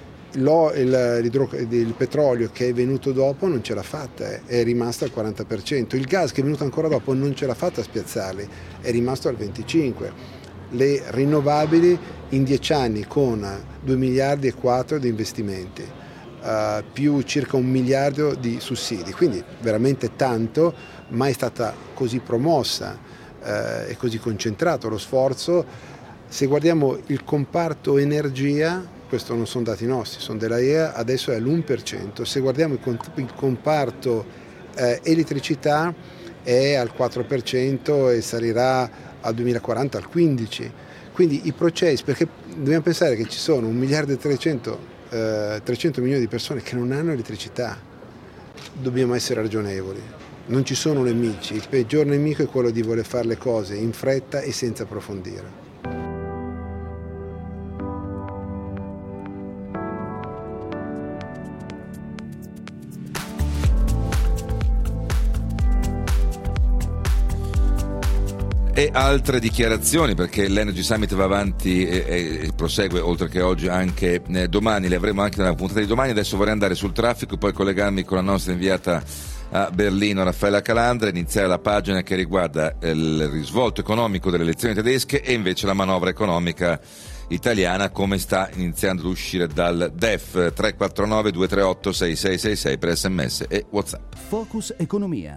Il petrolio che è venuto dopo non ce l'ha fatta, è rimasto al 40%. Il gas che è venuto ancora dopo non ce l'ha fatta a spiazzarli, è rimasto al 25%. Le rinnovabili in 10 anni con 2,4 miliardi di investimenti, più circa 1 miliardo di sussidi, quindi veramente tanto, mai stata così promossa e così concentrato lo sforzo. Se guardiamo il comparto energia, questo non sono dati nostri, sono della IEA, adesso è all'1%. Se guardiamo il comparto elettricità è al 4% e salirà al 2040 al 15%. Quindi i processi, perché dobbiamo pensare che ci sono 1 miliardo e 300 milioni di persone che non hanno elettricità, dobbiamo essere ragionevoli, non ci sono nemici, il peggior nemico è quello di voler fare le cose in fretta e senza approfondire. E altre dichiarazioni, perché l'Energy Summit va avanti e prosegue, oltre che oggi anche domani, le avremo anche nella puntata di domani. Adesso vorrei andare sul traffico, poi collegarmi con la nostra inviata a Berlino, Raffaella Calandra, iniziare la pagina che riguarda il risvolto economico delle elezioni tedesche e invece la manovra economica italiana, come sta iniziando ad uscire dal DEF. 349 238 6666 per SMS e WhatsApp. Focus Economia.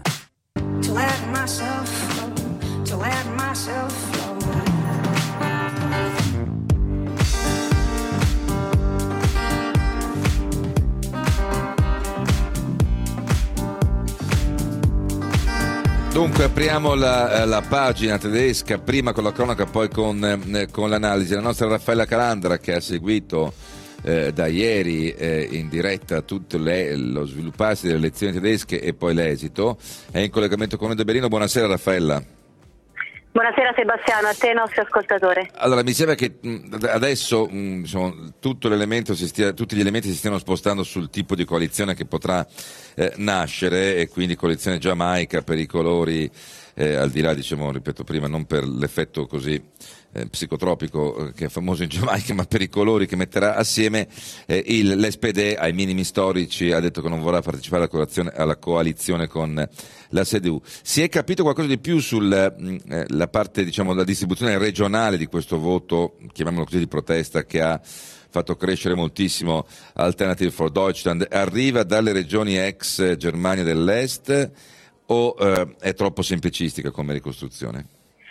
Dunque apriamo la pagina tedesca, prima con la cronaca, poi con l'analisi. La nostra Raffaella Calandra, che ha seguito da ieri in diretta tutto lo svilupparsi delle elezioni tedesche e poi l'esito, è in collegamento con noi da Berlino. Buonasera Raffaella. Buonasera Sebastiano, a te e ai nostri ascoltatori. Allora, mi sembra che adesso tutti gli elementi si stiano spostando sul tipo di coalizione che potrà nascere, e quindi coalizione giamaica per i colori, al di là, ripeto prima, non per l'effetto così psicotropico che è famoso in Giamaica, ma per i colori che metterà assieme. L'SPD ai minimi storici ha detto che non vorrà partecipare alla coalizione con la CDU. Si è capito qualcosa di più sulla parte, la distribuzione regionale di questo voto, chiamiamolo così, di protesta, che ha fatto crescere moltissimo Alternative for Deutschland? Arriva dalle regioni ex Germania dell'Est o è troppo semplicistica come ricostruzione?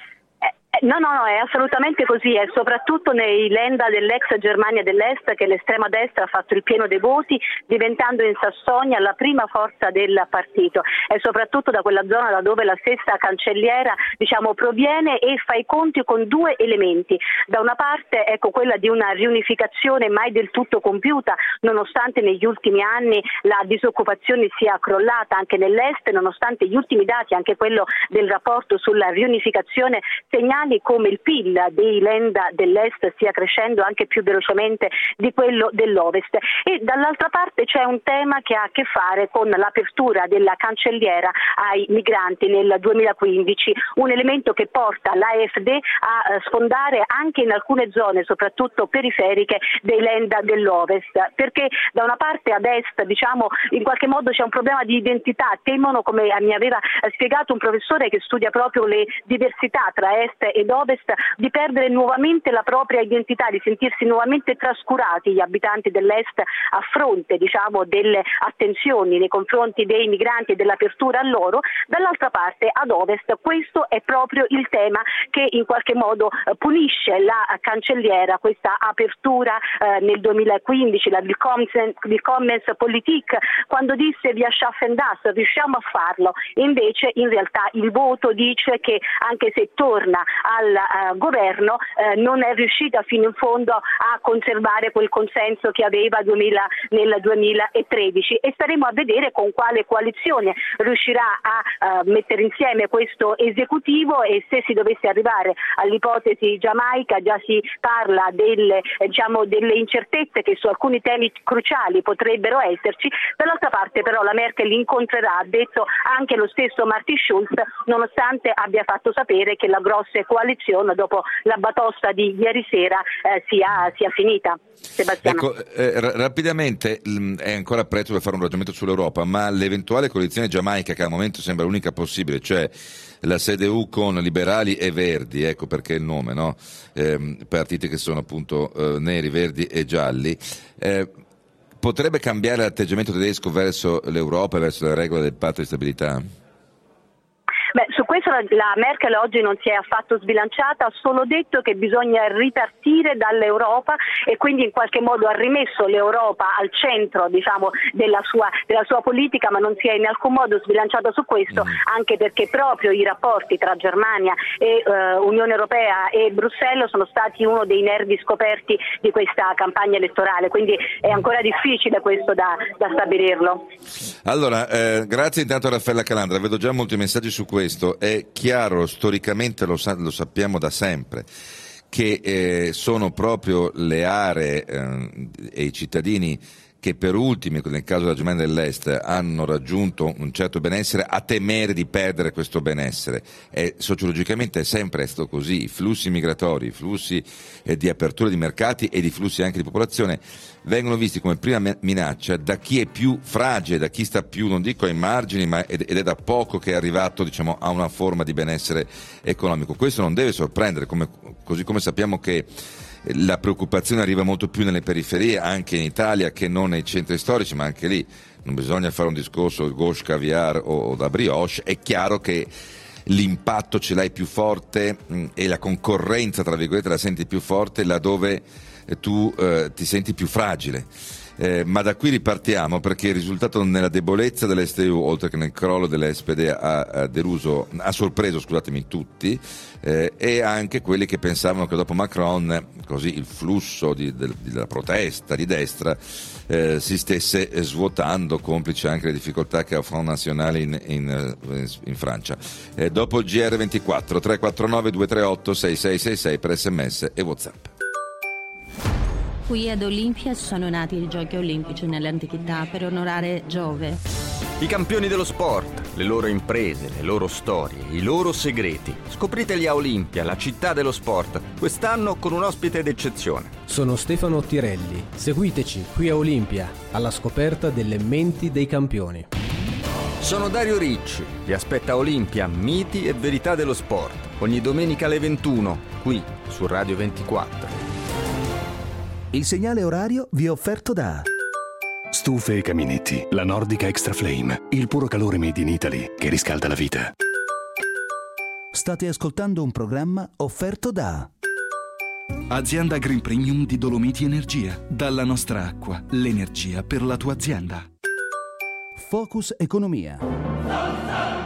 No, è assolutamente così, è soprattutto nei Länder dell'ex Germania dell'Est che l'estrema destra ha fatto il pieno dei voti, diventando in Sassonia la prima forza del partito. È soprattutto da quella zona da dove la stessa cancelliera proviene, e fa i conti con due elementi. Da una parte quella di una riunificazione mai del tutto compiuta, nonostante negli ultimi anni la disoccupazione sia crollata anche nell'Est, nonostante gli ultimi dati, anche quello del rapporto sulla riunificazione, segnali come il PIL dei Länder dell'Est stia crescendo anche più velocemente di quello dell'Ovest. E dall'altra parte c'è un tema che ha a che fare con l'apertura della cancelliera ai migranti nel 2015, un elemento che porta l'AfD a sfondare anche in alcune zone, soprattutto periferiche, dei Länder dell'Ovest, perché da una parte ad est, in qualche modo c'è un problema di identità, temono, come mi aveva spiegato un professore che studia proprio le diversità tra est ed ovest, di perdere nuovamente la propria identità, di sentirsi nuovamente trascurati gli abitanti dell'est a fronte delle attenzioni nei confronti dei migranti e dell'apertura a loro. Dall'altra parte ad ovest questo è proprio il tema che in qualche modo punisce la cancelliera, questa apertura nel 2015, la Willkommenspolitik, quando disse wir schaffen das, riusciamo a farlo. Invece in realtà il voto dice che anche se torna al governo non è riuscita fino in fondo a conservare quel consenso che aveva nel 2013, e staremo a vedere con quale coalizione riuscirà a mettere insieme questo esecutivo, e se si dovesse arrivare all'ipotesi giamaica già si parla delle incertezze che su alcuni temi cruciali potrebbero esserci. Dall'altra parte però la Merkel incontrerà, ha detto anche lo stesso Martin Schulz, nonostante abbia fatto sapere che la grossa coalizione dopo la batosta di ieri sera sia finita. Sebastiano. Ecco, rapidamente, è ancora presto per fare un ragionamento sull'Europa, ma l'eventuale coalizione giamaica, che al momento sembra l'unica possibile, cioè la CDU con liberali e verdi, ecco perché il nome, no? Partiti che sono appunto neri, verdi e gialli, potrebbe cambiare l'atteggiamento tedesco verso l'Europa e verso le regole del patto di stabilità? Su questo la Merkel oggi non si è affatto sbilanciata, ha solo detto che bisogna ripartire dall'Europa e quindi in qualche modo ha rimesso l'Europa al centro, diciamo, della sua politica, ma non si è in alcun modo sbilanciata su questo, anche perché proprio i rapporti tra Germania e Unione Europea e Bruxelles sono stati uno dei nervi scoperti di questa campagna elettorale, quindi è ancora difficile questo da stabilirlo. Allora, grazie intanto a Raffaella Calandra, vedo già molti messaggi su questo. È chiaro, storicamente lo sappiamo da sempre, che sono proprio le aree e i cittadini che per ultimi, nel caso della Germania dell'Est, hanno raggiunto un certo benessere, a temere di perdere questo benessere. Sociologicamente è sempre stato così, i flussi migratori, i flussi di apertura di mercati ed i flussi anche di popolazione vengono visti come prima minaccia da chi è più fragile, da chi sta più, non dico ai margini, ma ed è da poco che è arrivato, diciamo, a una forma di benessere economico. Questo non deve sorprendere, così come sappiamo che la preoccupazione arriva molto più nelle periferie, anche in Italia, che non nei centri storici, ma anche lì non bisogna fare un discorso del gauche caviar o da brioche. È chiaro che l'impatto ce l'hai più forte e la concorrenza, tra virgolette, la senti più forte laddove tu ti senti più fragile. Ma da qui ripartiamo, perché il risultato nella debolezza dell'STU, oltre che nel crollo dell'SPD, ha sorpreso, scusatemi, tutti, e anche quelli che pensavano che dopo Macron così il flusso della protesta di destra si stesse svuotando, complice anche le difficoltà che ha Front National in Francia. Dopo il GR24 349 238 6666 per SMS e WhatsApp. Qui ad Olimpia sono nati i Giochi Olimpici nell'antichità per onorare Giove. I campioni dello sport, le loro imprese, le loro storie, i loro segreti. Scopriteli a Olimpia, la città dello sport, quest'anno con un ospite d'eccezione. Sono Stefano Tirelli. Seguiteci qui a Olimpia, alla scoperta delle menti dei campioni. Sono Dario Ricci. Vi aspetta a Olimpia, miti e verità dello sport. Ogni domenica alle 21, qui su Radio 24. Il segnale orario vi è offerto da Stufe e caminetti, la Nordica Extra Flame, il puro calore made in Italy che riscalda la vita. State ascoltando un programma offerto da Azienda Green Premium di Dolomiti Energia. Dalla nostra acqua, l'energia per la tua azienda. Focus Economia.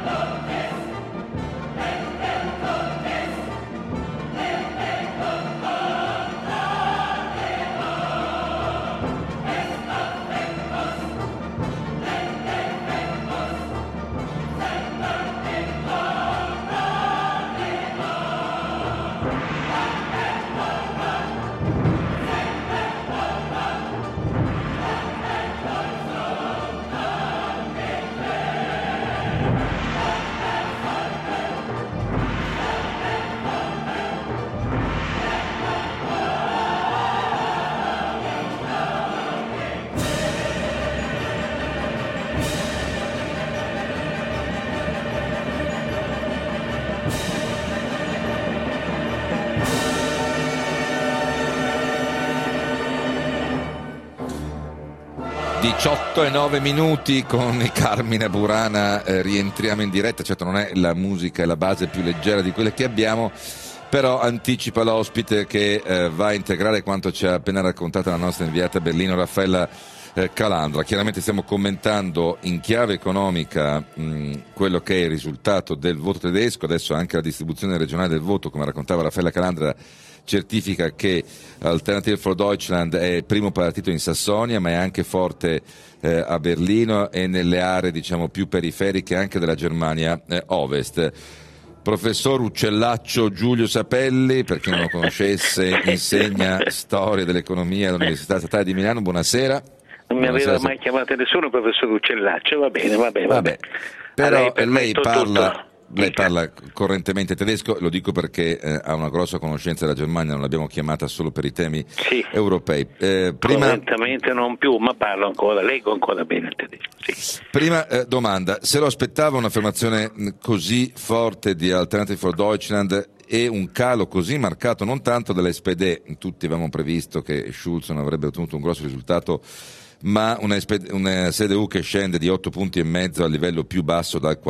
Diciotto e 9 minuti con Carmine Burana, rientriamo in diretta. Certo non è la musica e la base più leggera di quelle che abbiamo, però anticipa l'ospite che va a integrare quanto ci ha appena raccontato la nostra inviata a Berlino Raffaella Calandra. Chiaramente stiamo commentando in chiave economica quello che è il risultato del voto tedesco, adesso anche la distribuzione regionale del voto, come raccontava Raffaella Calandra, certifica che Alternative for Deutschland è il primo partito in Sassonia, ma è anche forte a Berlino e nelle aree, diciamo, più periferiche anche della Germania ovest. Professor Uccellaccio Giulio Sapelli, per chi non lo conoscesse, insegna storia dell'economia all'Università Statale di Milano. Buonasera. Non mi aveva mai chiamato nessuno professor Uccellaccio, va bene. Però lei parla correntemente tedesco, lo dico perché ha una grossa conoscenza della Germania, non l'abbiamo chiamata solo per i temi europei. Correntemente non più, ma leggo ancora bene il tedesco. Sì. Prima domanda, se lo aspettava un'affermazione così forte di Alternative for Deutschland e un calo così marcato, non tanto dell'SPD, tutti avevamo previsto che Schulz non avrebbe ottenuto un grosso risultato ma una CDU che scende di 8 punti e mezzo al livello più basso dal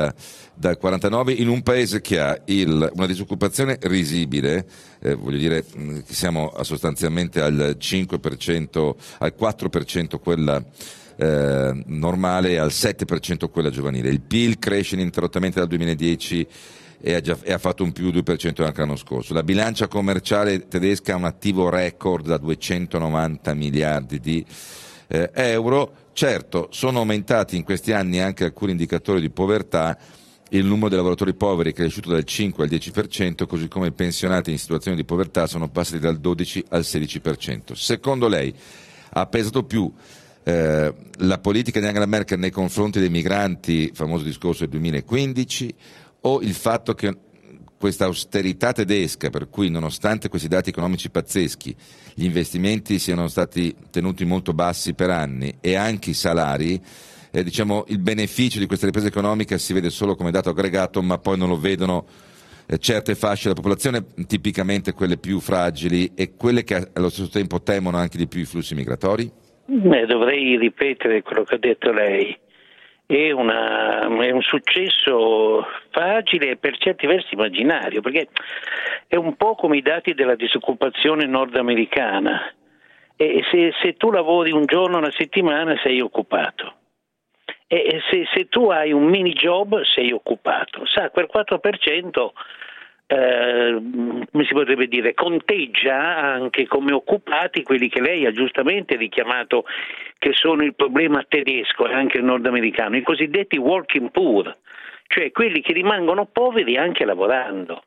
49, in un paese che ha una disoccupazione risibile, voglio dire che siamo sostanzialmente al 5%, al 4% quella normale e al 7% quella giovanile. Il PIL cresce ininterrottamente dal 2010 e ha fatto un più 2% anche l'anno scorso. La bilancia commerciale tedesca ha un attivo record da 290 miliardi di euro. Certo, sono aumentati in questi anni anche alcuni indicatori di povertà. Il numero dei lavoratori poveri è cresciuto dal 5 al 10%, così come i pensionati in situazione di povertà sono passati dal 12 al 16%. Secondo lei ha pesato più la politica di Angela Merkel nei confronti dei migranti, famoso discorso del 2015, o il fatto che questa austerità tedesca, per cui nonostante questi dati economici pazzeschi gli investimenti siano stati tenuti molto bassi per anni e anche i salari, diciamo il beneficio di questa ripresa economica si vede solo come dato aggregato, ma poi non lo vedono certe fasce della popolazione, tipicamente quelle più fragili e quelle che allo stesso tempo temono anche di più i flussi migratori? Dovrei ripetere quello che ha detto lei. È un successo facile e per certi versi immaginario, perché è un po' come i dati della disoccupazione nordamericana. E se tu lavori un giorno alla settimana sei occupato. E se tu hai un mini job sei occupato. Sa, quel 4% come si potrebbe dire, conteggia anche come occupati quelli che lei ha giustamente richiamato, che sono il problema tedesco e anche il nordamericano, i cosiddetti working poor, cioè quelli che rimangono poveri anche lavorando.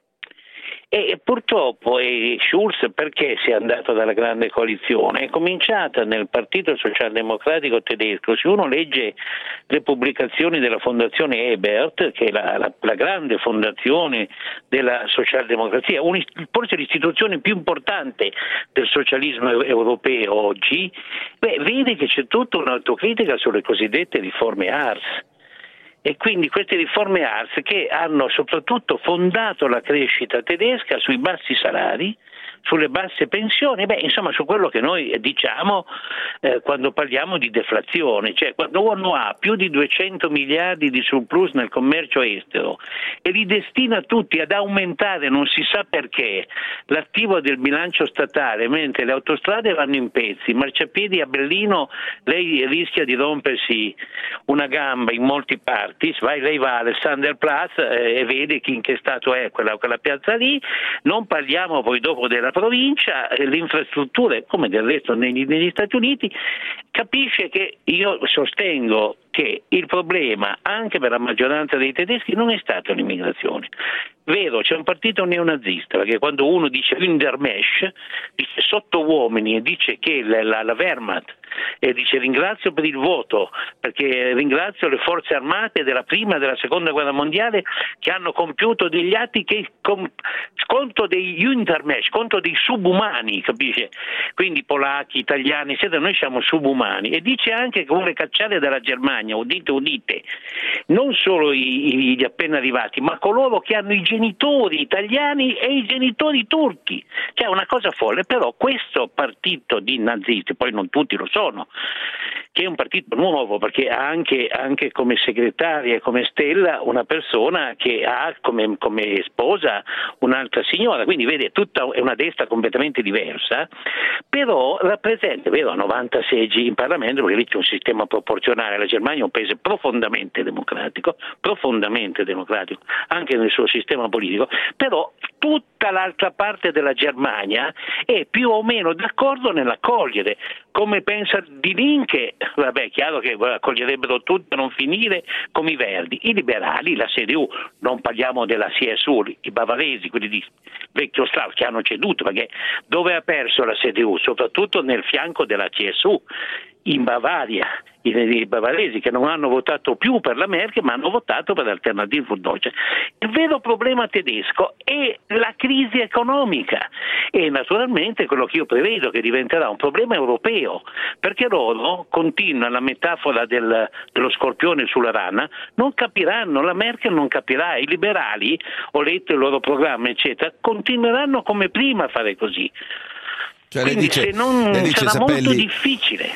E purtroppo Schulz, perché si è andato dalla grande coalizione? È cominciata nel Partito Socialdemocratico tedesco. Se uno legge le pubblicazioni della Fondazione Ebert, che è la grande fondazione della socialdemocrazia, forse l'istituzione più importante del socialismo europeo oggi, vede che c'è tutta un'autocritica sulle cosiddette riforme Hartz. E quindi queste riforme Hartz che hanno soprattutto fondato la crescita tedesca sui bassi salari, sulle basse pensioni, insomma su quello che noi diciamo quando parliamo di deflazione, cioè quando uno ha più di 200 miliardi di surplus nel commercio estero e li destina tutti ad aumentare, non si sa perché, l'attivo del bilancio statale, mentre le autostrade vanno in pezzi, marciapiedi a Berlino lei rischia di rompersi una gamba in molti parti, lei va all'Alexanderplatz e vede in che stato è quella piazza lì, non parliamo poi dopo della provincia, le infrastrutture, come del resto negli Stati Uniti, capisce che io sostengo che il problema anche per la maggioranza dei tedeschi non è stata l'immigrazione. Vero, c'è un partito neonazista, perché quando uno dice Wintermesh, dice sotto uomini e dice che la Wehrmacht, e dice ringrazio per il voto, perché ringrazio le forze armate della prima e della seconda guerra mondiale che hanno compiuto degli atti che contro dei Wintermesh, contro dei subumani, capisce? Quindi polacchi, italiani, eccetera, noi siamo subumani. E dice anche che vuole cacciare dalla Germania, udite, non solo gli appena arrivati, ma coloro che hanno i genitori italiani e i genitori turchi. Cioè una cosa folle, però questo partito di nazisti, poi non tutti lo sono, che è un partito nuovo perché ha anche come segretaria e come stella una persona che ha come sposa un'altra signora, quindi vede tutta è una destra completamente diversa, però rappresenta, vero, 90 seggi in Parlamento, perché lì c'è un sistema proporzionale. La Germania è un paese profondamente democratico, anche nel suo sistema politico, però tutta l'altra parte della Germania è più o meno d'accordo nell'accogliere, come pensa Die Linke, è chiaro che accoglierebbero tutto a non finire come i Verdi, i liberali, la CDU, non parliamo della CSU, i bavaresi, quelli di vecchio Strauss che hanno ceduto, perché dove ha perso la CDU? Soprattutto nel fianco della CSU, in Bavaria, i bavaresi che non hanno votato più per la Merkel ma hanno votato per l'Alternative für Deutschland. Il vero problema tedesco è la crisi economica e naturalmente quello che io prevedo che diventerà un problema europeo, perché loro continuano la metafora dello scorpione sulla rana, non capiranno, la Merkel non capirà, i liberali, ho letto il loro programma eccetera, continueranno come prima a fare così. Cioè, quindi lei dice, se non lei dice, sarà Sapelli, molto difficile.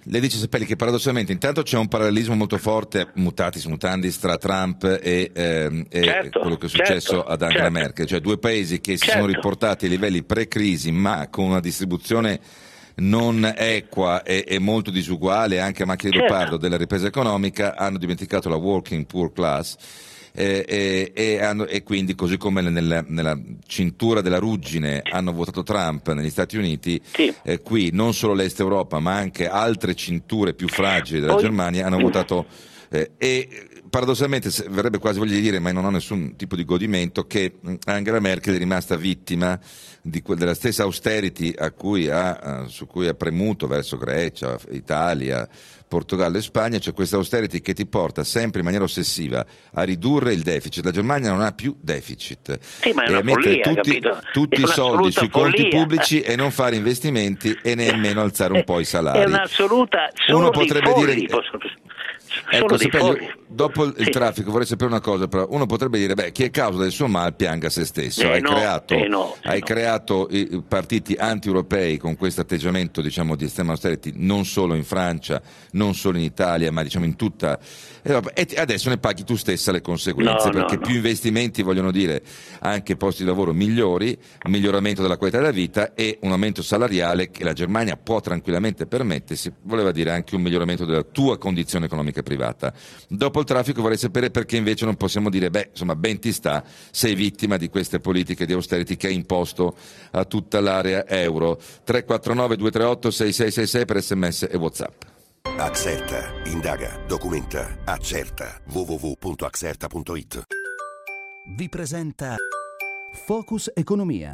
Lei dice, Sapelli, che paradossalmente intanto c'è un parallelismo molto forte, mutatis mutandis, tra Trump e quello che è successo ad Angela Merkel, cioè due paesi che si sono riportati ai livelli pre-crisi ma con una distribuzione non equa e molto disuguale, anche a macchia di leopardo, della ripresa economica, hanno dimenticato la working poor class. E quindi, così come nella cintura della ruggine hanno votato Trump negli Stati Uniti, qui non solo l'Est Europa ma anche altre cinture più fragili della Germania hanno votato, e paradossalmente verrebbe quasi voglia di dire, ma non ho nessun tipo di godimento, che Angela Merkel è rimasta vittima della stessa austerity su cui ha premuto verso Grecia, Italia, Portogallo e Spagna, cioè questa austerity che ti porta sempre in maniera ossessiva a ridurre il deficit. La Germania non ha più deficit, ma è una follia, tutti i soldi sui conti pubblici e non fare investimenti e nemmeno alzare un po' i salari. È un'assoluta, uno potrebbe dire, ecco, dopo il traffico vorrei sapere una cosa, però uno potrebbe dire, chi è causa del suo mal pianga se stesso. Hai creato i partiti anti-europei con questo atteggiamento, diciamo, di estrema austerity, non solo in Francia, non solo in Italia, ma diciamo in tutta Europa, e adesso ne paghi tu stessa le conseguenze, perché più investimenti vogliono dire anche posti di lavoro migliori, miglioramento della qualità della vita e un aumento salariale che la Germania può tranquillamente permettersi, voleva dire anche un miglioramento della tua condizione economica privata. Dopo il traffico vorrei sapere perché invece non possiamo dire, ben ti sta, sei vittima di queste politiche di austerity che ha imposto a tutta l'area euro. 349 238 6666 per SMS e WhatsApp. Axerta, indaga, documenta, accerta. www.axerta.it. Vi presenta Focus Economia.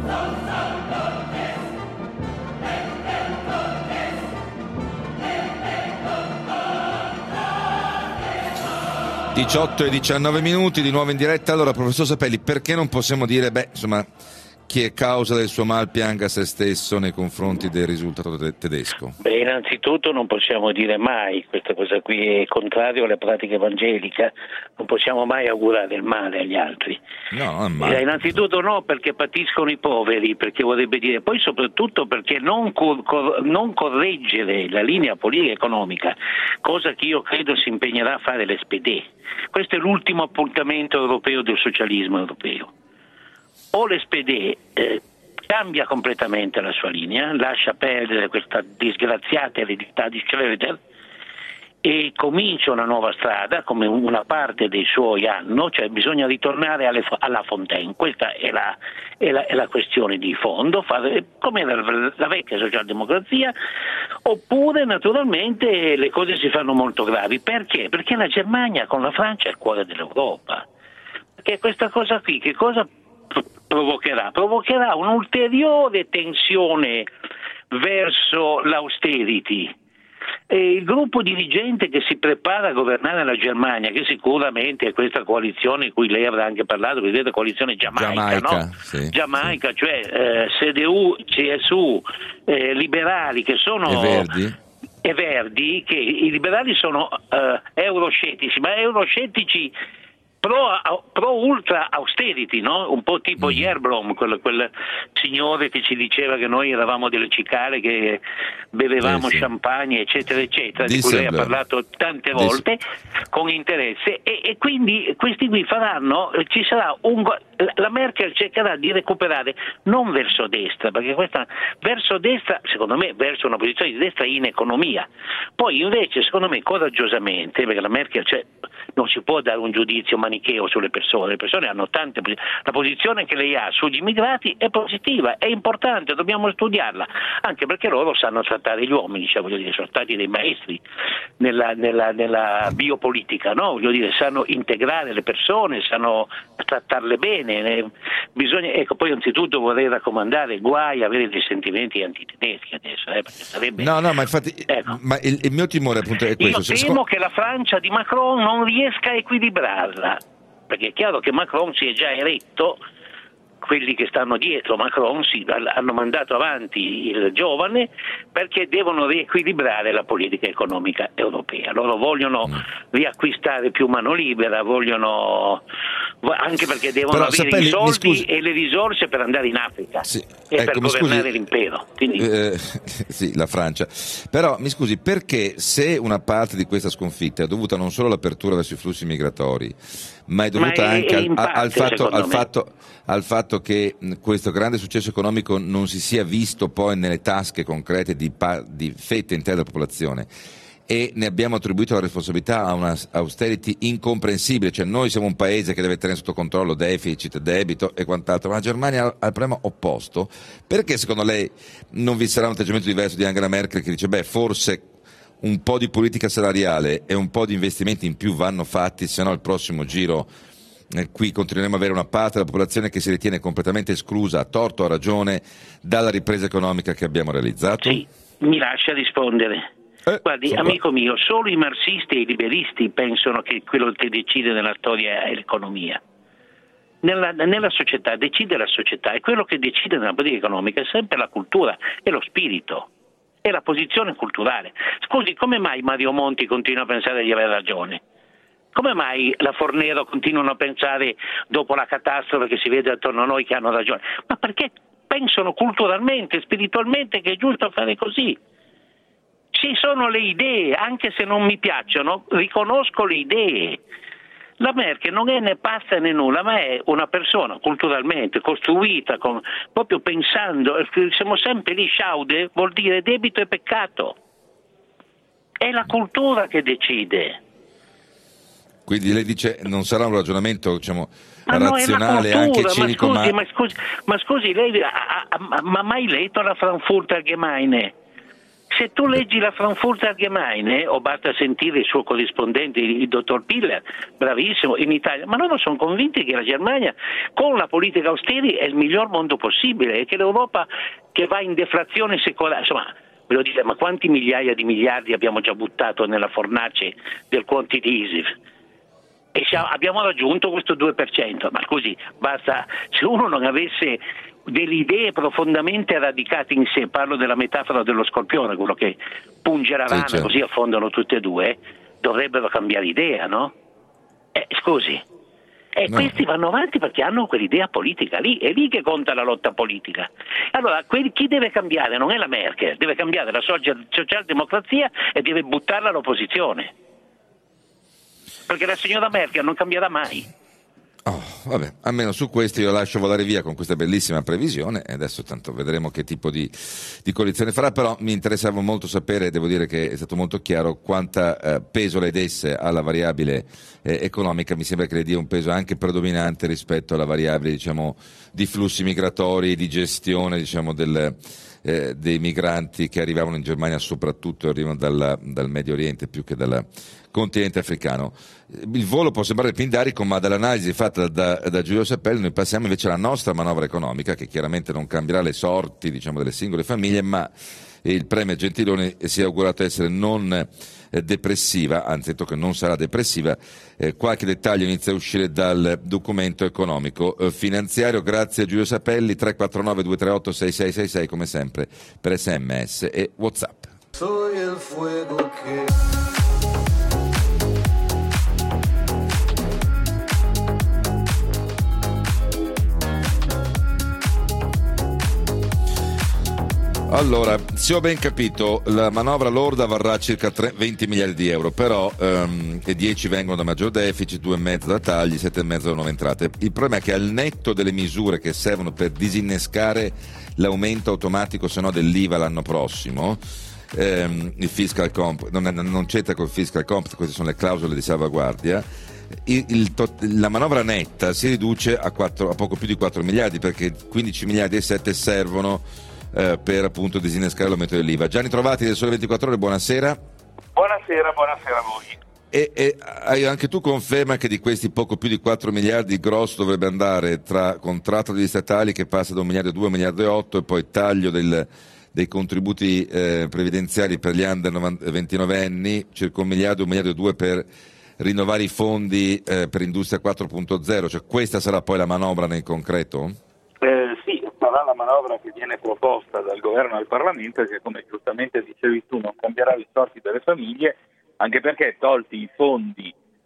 18 e 19 minuti di nuovo in diretta. Allora, professor Sapelli, perché non possiamo dire, chi è causa del suo mal pianga se stesso nei confronti del risultato tedesco? Innanzitutto non possiamo dire mai, questa cosa qui è contrario alla pratica evangelica, non possiamo mai augurare il male agli altri. No, non è male. Innanzitutto no, perché patiscono i poveri, perché vorrebbe dire, poi soprattutto perché non correggere la linea politica economica, cosa che io credo si impegnerà a fare l'SPD. Questo è l'ultimo appuntamento europeo del socialismo europeo. O l'SPD cambia completamente la sua linea, lascia perdere questa disgraziata eredità di Schröder e comincia una nuova strada, come una parte dei suoi hanno, cioè bisogna ritornare alla Fontaine. Questa è la questione di fondo, fare come la vecchia socialdemocrazia, oppure naturalmente le cose si fanno molto gravi. Perché? Perché la Germania con la Francia è il cuore dell'Europa. Perché questa cosa qui, che cosa provocherà? Provocherà un'ulteriore tensione verso l'austerity. E il gruppo dirigente che si prepara a governare la Germania, che sicuramente è questa coalizione di cui lei avrà anche parlato, vedete, coalizione Giamaica, no? Giamaica, cioè CDU, CSU, liberali, che sono e Verdi, che i liberali sono euroscettici, ma euroscettici pro ultra austerity, no? Un po' tipo Jerblom, quel signore che ci diceva che noi eravamo delle cicale, che bevevamo champagne, eccetera eccetera, di cui lei ha parlato tante volte con interesse, e quindi questi qui faranno, ci sarà la Merkel cercherà di recuperare non verso destra, perché questa verso destra, secondo me, verso una posizione di destra in economia. Poi invece, secondo me, coraggiosamente, perché la Merkel, non si può dare un giudizio manicheo sulle persone, le persone hanno tante la posizione che lei ha sugli immigrati è positiva, è importante, dobbiamo studiarla, anche perché loro sanno trattare gli uomini, sono stati dei maestri nella biopolitica, no? Sanno integrare le persone, sanno trattarle bene. Bisogna, poi anzitutto vorrei raccomandare, guai avere dei sentimenti antitedeschi adesso, perché sarebbe... No, ma infatti, ma il mio timore appunto è questo. Io temo che la Francia di Macron non riesca a equilibrarla, perché è chiaro che Macron si è già eretto, quelli che stanno dietro Macron hanno mandato avanti il giovane perché devono riequilibrare la politica economica europea. Loro vogliono riacquistare più mano libera, vogliono anche perché devono Però, avere Zappelli, i soldi e le risorse per andare in Africa e per governare l'impero. Quindi... sì, la Francia. Però mi scusi, perché se una parte di questa sconfitta è dovuta non solo all'apertura verso i flussi migratori, ma è dovuta anche al fatto che questo grande successo economico non si sia visto poi nelle tasche concrete di fette intere della popolazione, e ne abbiamo attribuito la responsabilità a una austerity incomprensibile, cioè noi siamo un paese che deve tenere sotto controllo deficit, debito e quant'altro, ma la Germania ha il problema opposto. Perché secondo lei non vi sarà un atteggiamento diverso di Angela Merkel che dice forse un po' di politica salariale e un po' di investimenti in più vanno fatti, se no il prossimo giro qui continueremo ad avere una parte della popolazione che si ritiene completamente esclusa, a torto o a ragione, dalla ripresa economica che abbiamo realizzato? Sì, mi lascia rispondere. Guardi, amico mio, solo i marxisti e i liberisti pensano che quello che decide nella storia è l'economia. Nella società decide la società, e quello che decide nella politica economica è sempre la cultura e lo spirito e la posizione culturale. Scusi, come mai Mario Monti continua a pensare di avere ragione? Come mai la Fornero continuano a pensare, dopo la catastrofe che si vede attorno a noi, che hanno ragione? Ma perché pensano culturalmente, spiritualmente che è giusto fare così? Ci sono le idee, anche se non mi piacciono, riconosco le idee. La Merkel non è né pazza né nulla, ma è una persona culturalmente costruita, proprio pensando, siamo sempre lì, Schaude vuol dire debito e peccato. È la cultura che decide. Quindi lei dice non sarà un ragionamento, diciamo, razionale, anche cinico, ma scusi, lei ha mai letto la Frankfurter Allgemeine? Se tu leggi la Frankfurter Allgemeine, o basta sentire il suo corrispondente, il dottor Piller, bravissimo, in Italia, ma loro sono convinti che la Germania con la politica austeri è il miglior mondo possibile, e che l'Europa che va in deflazione secolare, insomma, voglio dire, ma quanti migliaia di miliardi abbiamo già buttato nella fornace del quantitative? E abbiamo raggiunto questo 2%, ma scusi, basta, se uno non avesse delle idee profondamente radicate in sé, parlo della metafora dello scorpione, quello che punge la rana, certo, così affondano tutte e due, dovrebbero cambiare idea, no? Scusi. No. Questi vanno avanti perché hanno quell'idea politica lì, è lì che conta la lotta politica. Allora, chi deve cambiare non è la Merkel, deve cambiare la socialdemocrazia e deve buttarla all'opposizione. Perché la signora Merkel non cambierà mai. Vabbè, almeno su questo io lascio volare via con questa bellissima previsione, e adesso tanto vedremo che tipo di coalizione farà. Però mi interessava molto sapere, devo dire che è stato molto chiaro, quanta peso lei desse alla variabile economica. Mi sembra che le dia un peso anche predominante rispetto alla variabile, diciamo, di flussi migratori, di gestione, diciamo, dei migranti che arrivavano in Germania, soprattutto arrivano dal Medio Oriente più che dal continente africano. Il volo può sembrare pindarico, ma dall'analisi fatta da Giulio Zappelli noi passiamo invece alla nostra manovra economica, che chiaramente non cambierà le sorti, diciamo, delle singole famiglie, ma il premier Gentiloni si è augurato essere non depressiva, anzi detto che non sarà depressiva. Qualche dettaglio inizia a uscire dal documento economico finanziario. Grazie a Giulio Zappelli. 349 238 6666 come sempre per SMS e WhatsApp. Soy el fuego que... Allora, se ho ben capito, la manovra lorda varrà circa 20 miliardi di euro, però e 10 vengono da maggior deficit, 2,5 da tagli, 7,5 da nuove entrate. Il problema è che al netto delle misure che servono per disinnescare l'aumento automatico, se no, dell'IVA l'anno prossimo, il fiscal compact, non c'entra col fiscal compact, queste sono le clausole di salvaguardia, la manovra netta si riduce a poco più di 4 miliardi, perché 15 miliardi e 7 servono per appunto disinnescare l'aumento dell'IVA. Gianni Trovati del Sole 24 Ore, buonasera. Buonasera a voi. E anche tu conferma che di questi poco più di 4 miliardi il grosso dovrebbe andare tra contratto degli statali, che passa da 1,2 miliardi a 1,8 miliardi, e poi taglio dei contributi previdenziali per gli under 29 anni, circa 1 miliardo, 1,2 miliardi per rinnovare i fondi per Industria 4.0, cioè questa sarà poi la manovra nel concreto? Sì, sarà la manovra che viene proposta dal governo e dal Parlamento, che, come giustamente dicevi tu, non cambierà i sorti delle famiglie, anche perché, tolti i fondi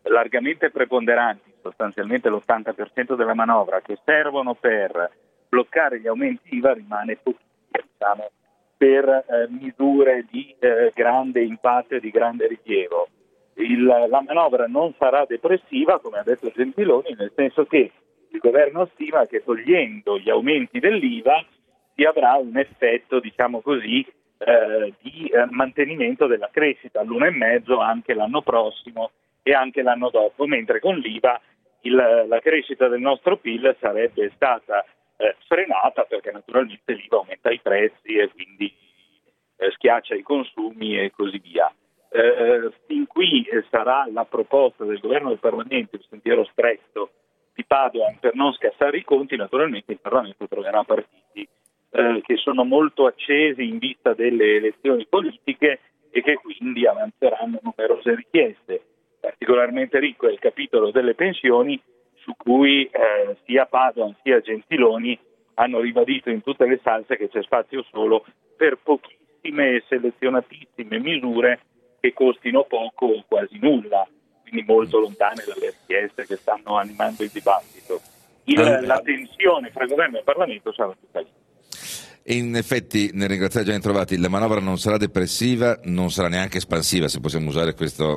largamente preponderanti, sostanzialmente l'80% della manovra, che servono per bloccare gli aumenti IVA, rimane pochissimo, diciamo, per misure di grande impatto e di grande rilievo. La manovra non sarà depressiva, come ha detto Gentiloni, nel senso che il governo stima che togliendo gli aumenti dell'IVA si avrà un effetto, diciamo così, di mantenimento della crescita all'1,5 anche l'anno prossimo e anche l'anno dopo, mentre con l'IVA la crescita del nostro PIL sarebbe stata frenata, perché naturalmente l'IVA aumenta i prezzi e quindi schiaccia i consumi e così via. Fin qui sarà la proposta del governo e del Parlamento, il sentiero stretto di Padoan per non scassare i conti. Naturalmente il Parlamento troverà partiti che sono molto accesi in vista delle elezioni politiche e che quindi avanzeranno numerose richieste. Particolarmente ricco è il capitolo delle pensioni, su cui sia Padoan sia Gentiloni hanno ribadito in tutte le salse che c'è spazio solo per pochissime e selezionatissime misure che costino poco o quasi nulla, quindi molto lontane dalle richieste che stanno animando il dibattito. La tensione fra governo e Parlamento sarà tutta lì. In effetti, nel ringraziare Gianni Trovati, la manovra non sarà depressiva, non sarà neanche espansiva, se possiamo usare questo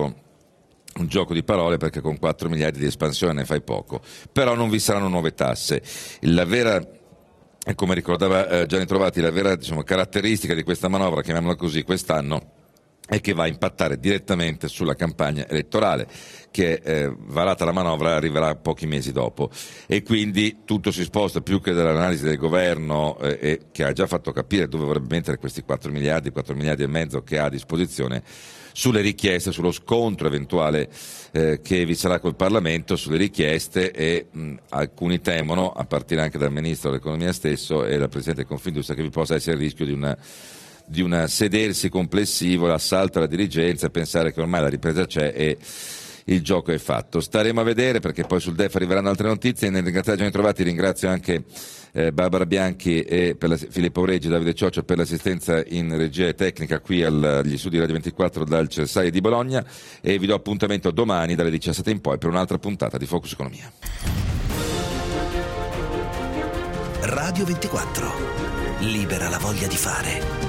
un gioco di parole, perché con 4 miliardi di espansione ne fai poco. Però non vi saranno nuove tasse. La vera, come ricordava Gianni Trovati, la vera, diciamo, caratteristica di questa manovra, chiamiamola così, quest'anno, è che va a impattare direttamente sulla campagna elettorale, che varata la manovra arriverà pochi mesi dopo, e quindi tutto si sposta più che dall'analisi del governo, che ha già fatto capire dove vorrebbe mettere questi 4 miliardi e mezzo che ha a disposizione, sulle richieste, sullo scontro eventuale che vi sarà col Parlamento sulle richieste, e alcuni temono, a partire anche dal Ministro dell'Economia stesso e dal Presidente del Confindustria, che vi possa essere il rischio di un sedersi complessivo, l'assalto alla dirigenza, pensare che ormai la ripresa c'è e il gioco è fatto. Staremo a vedere, perché poi sul DEF arriveranno altre notizie. Nel ringraziare Gianni Trovati ringrazio anche Barbara Bianchi e Filippo Reggi e Davide Cioccio per l'assistenza in regia e tecnica qui agli studi Radio 24 dal Cersaie di Bologna, e vi do appuntamento domani dalle 17 in poi per un'altra puntata di Focus Economia. Radio 24. Libera la voglia di fare.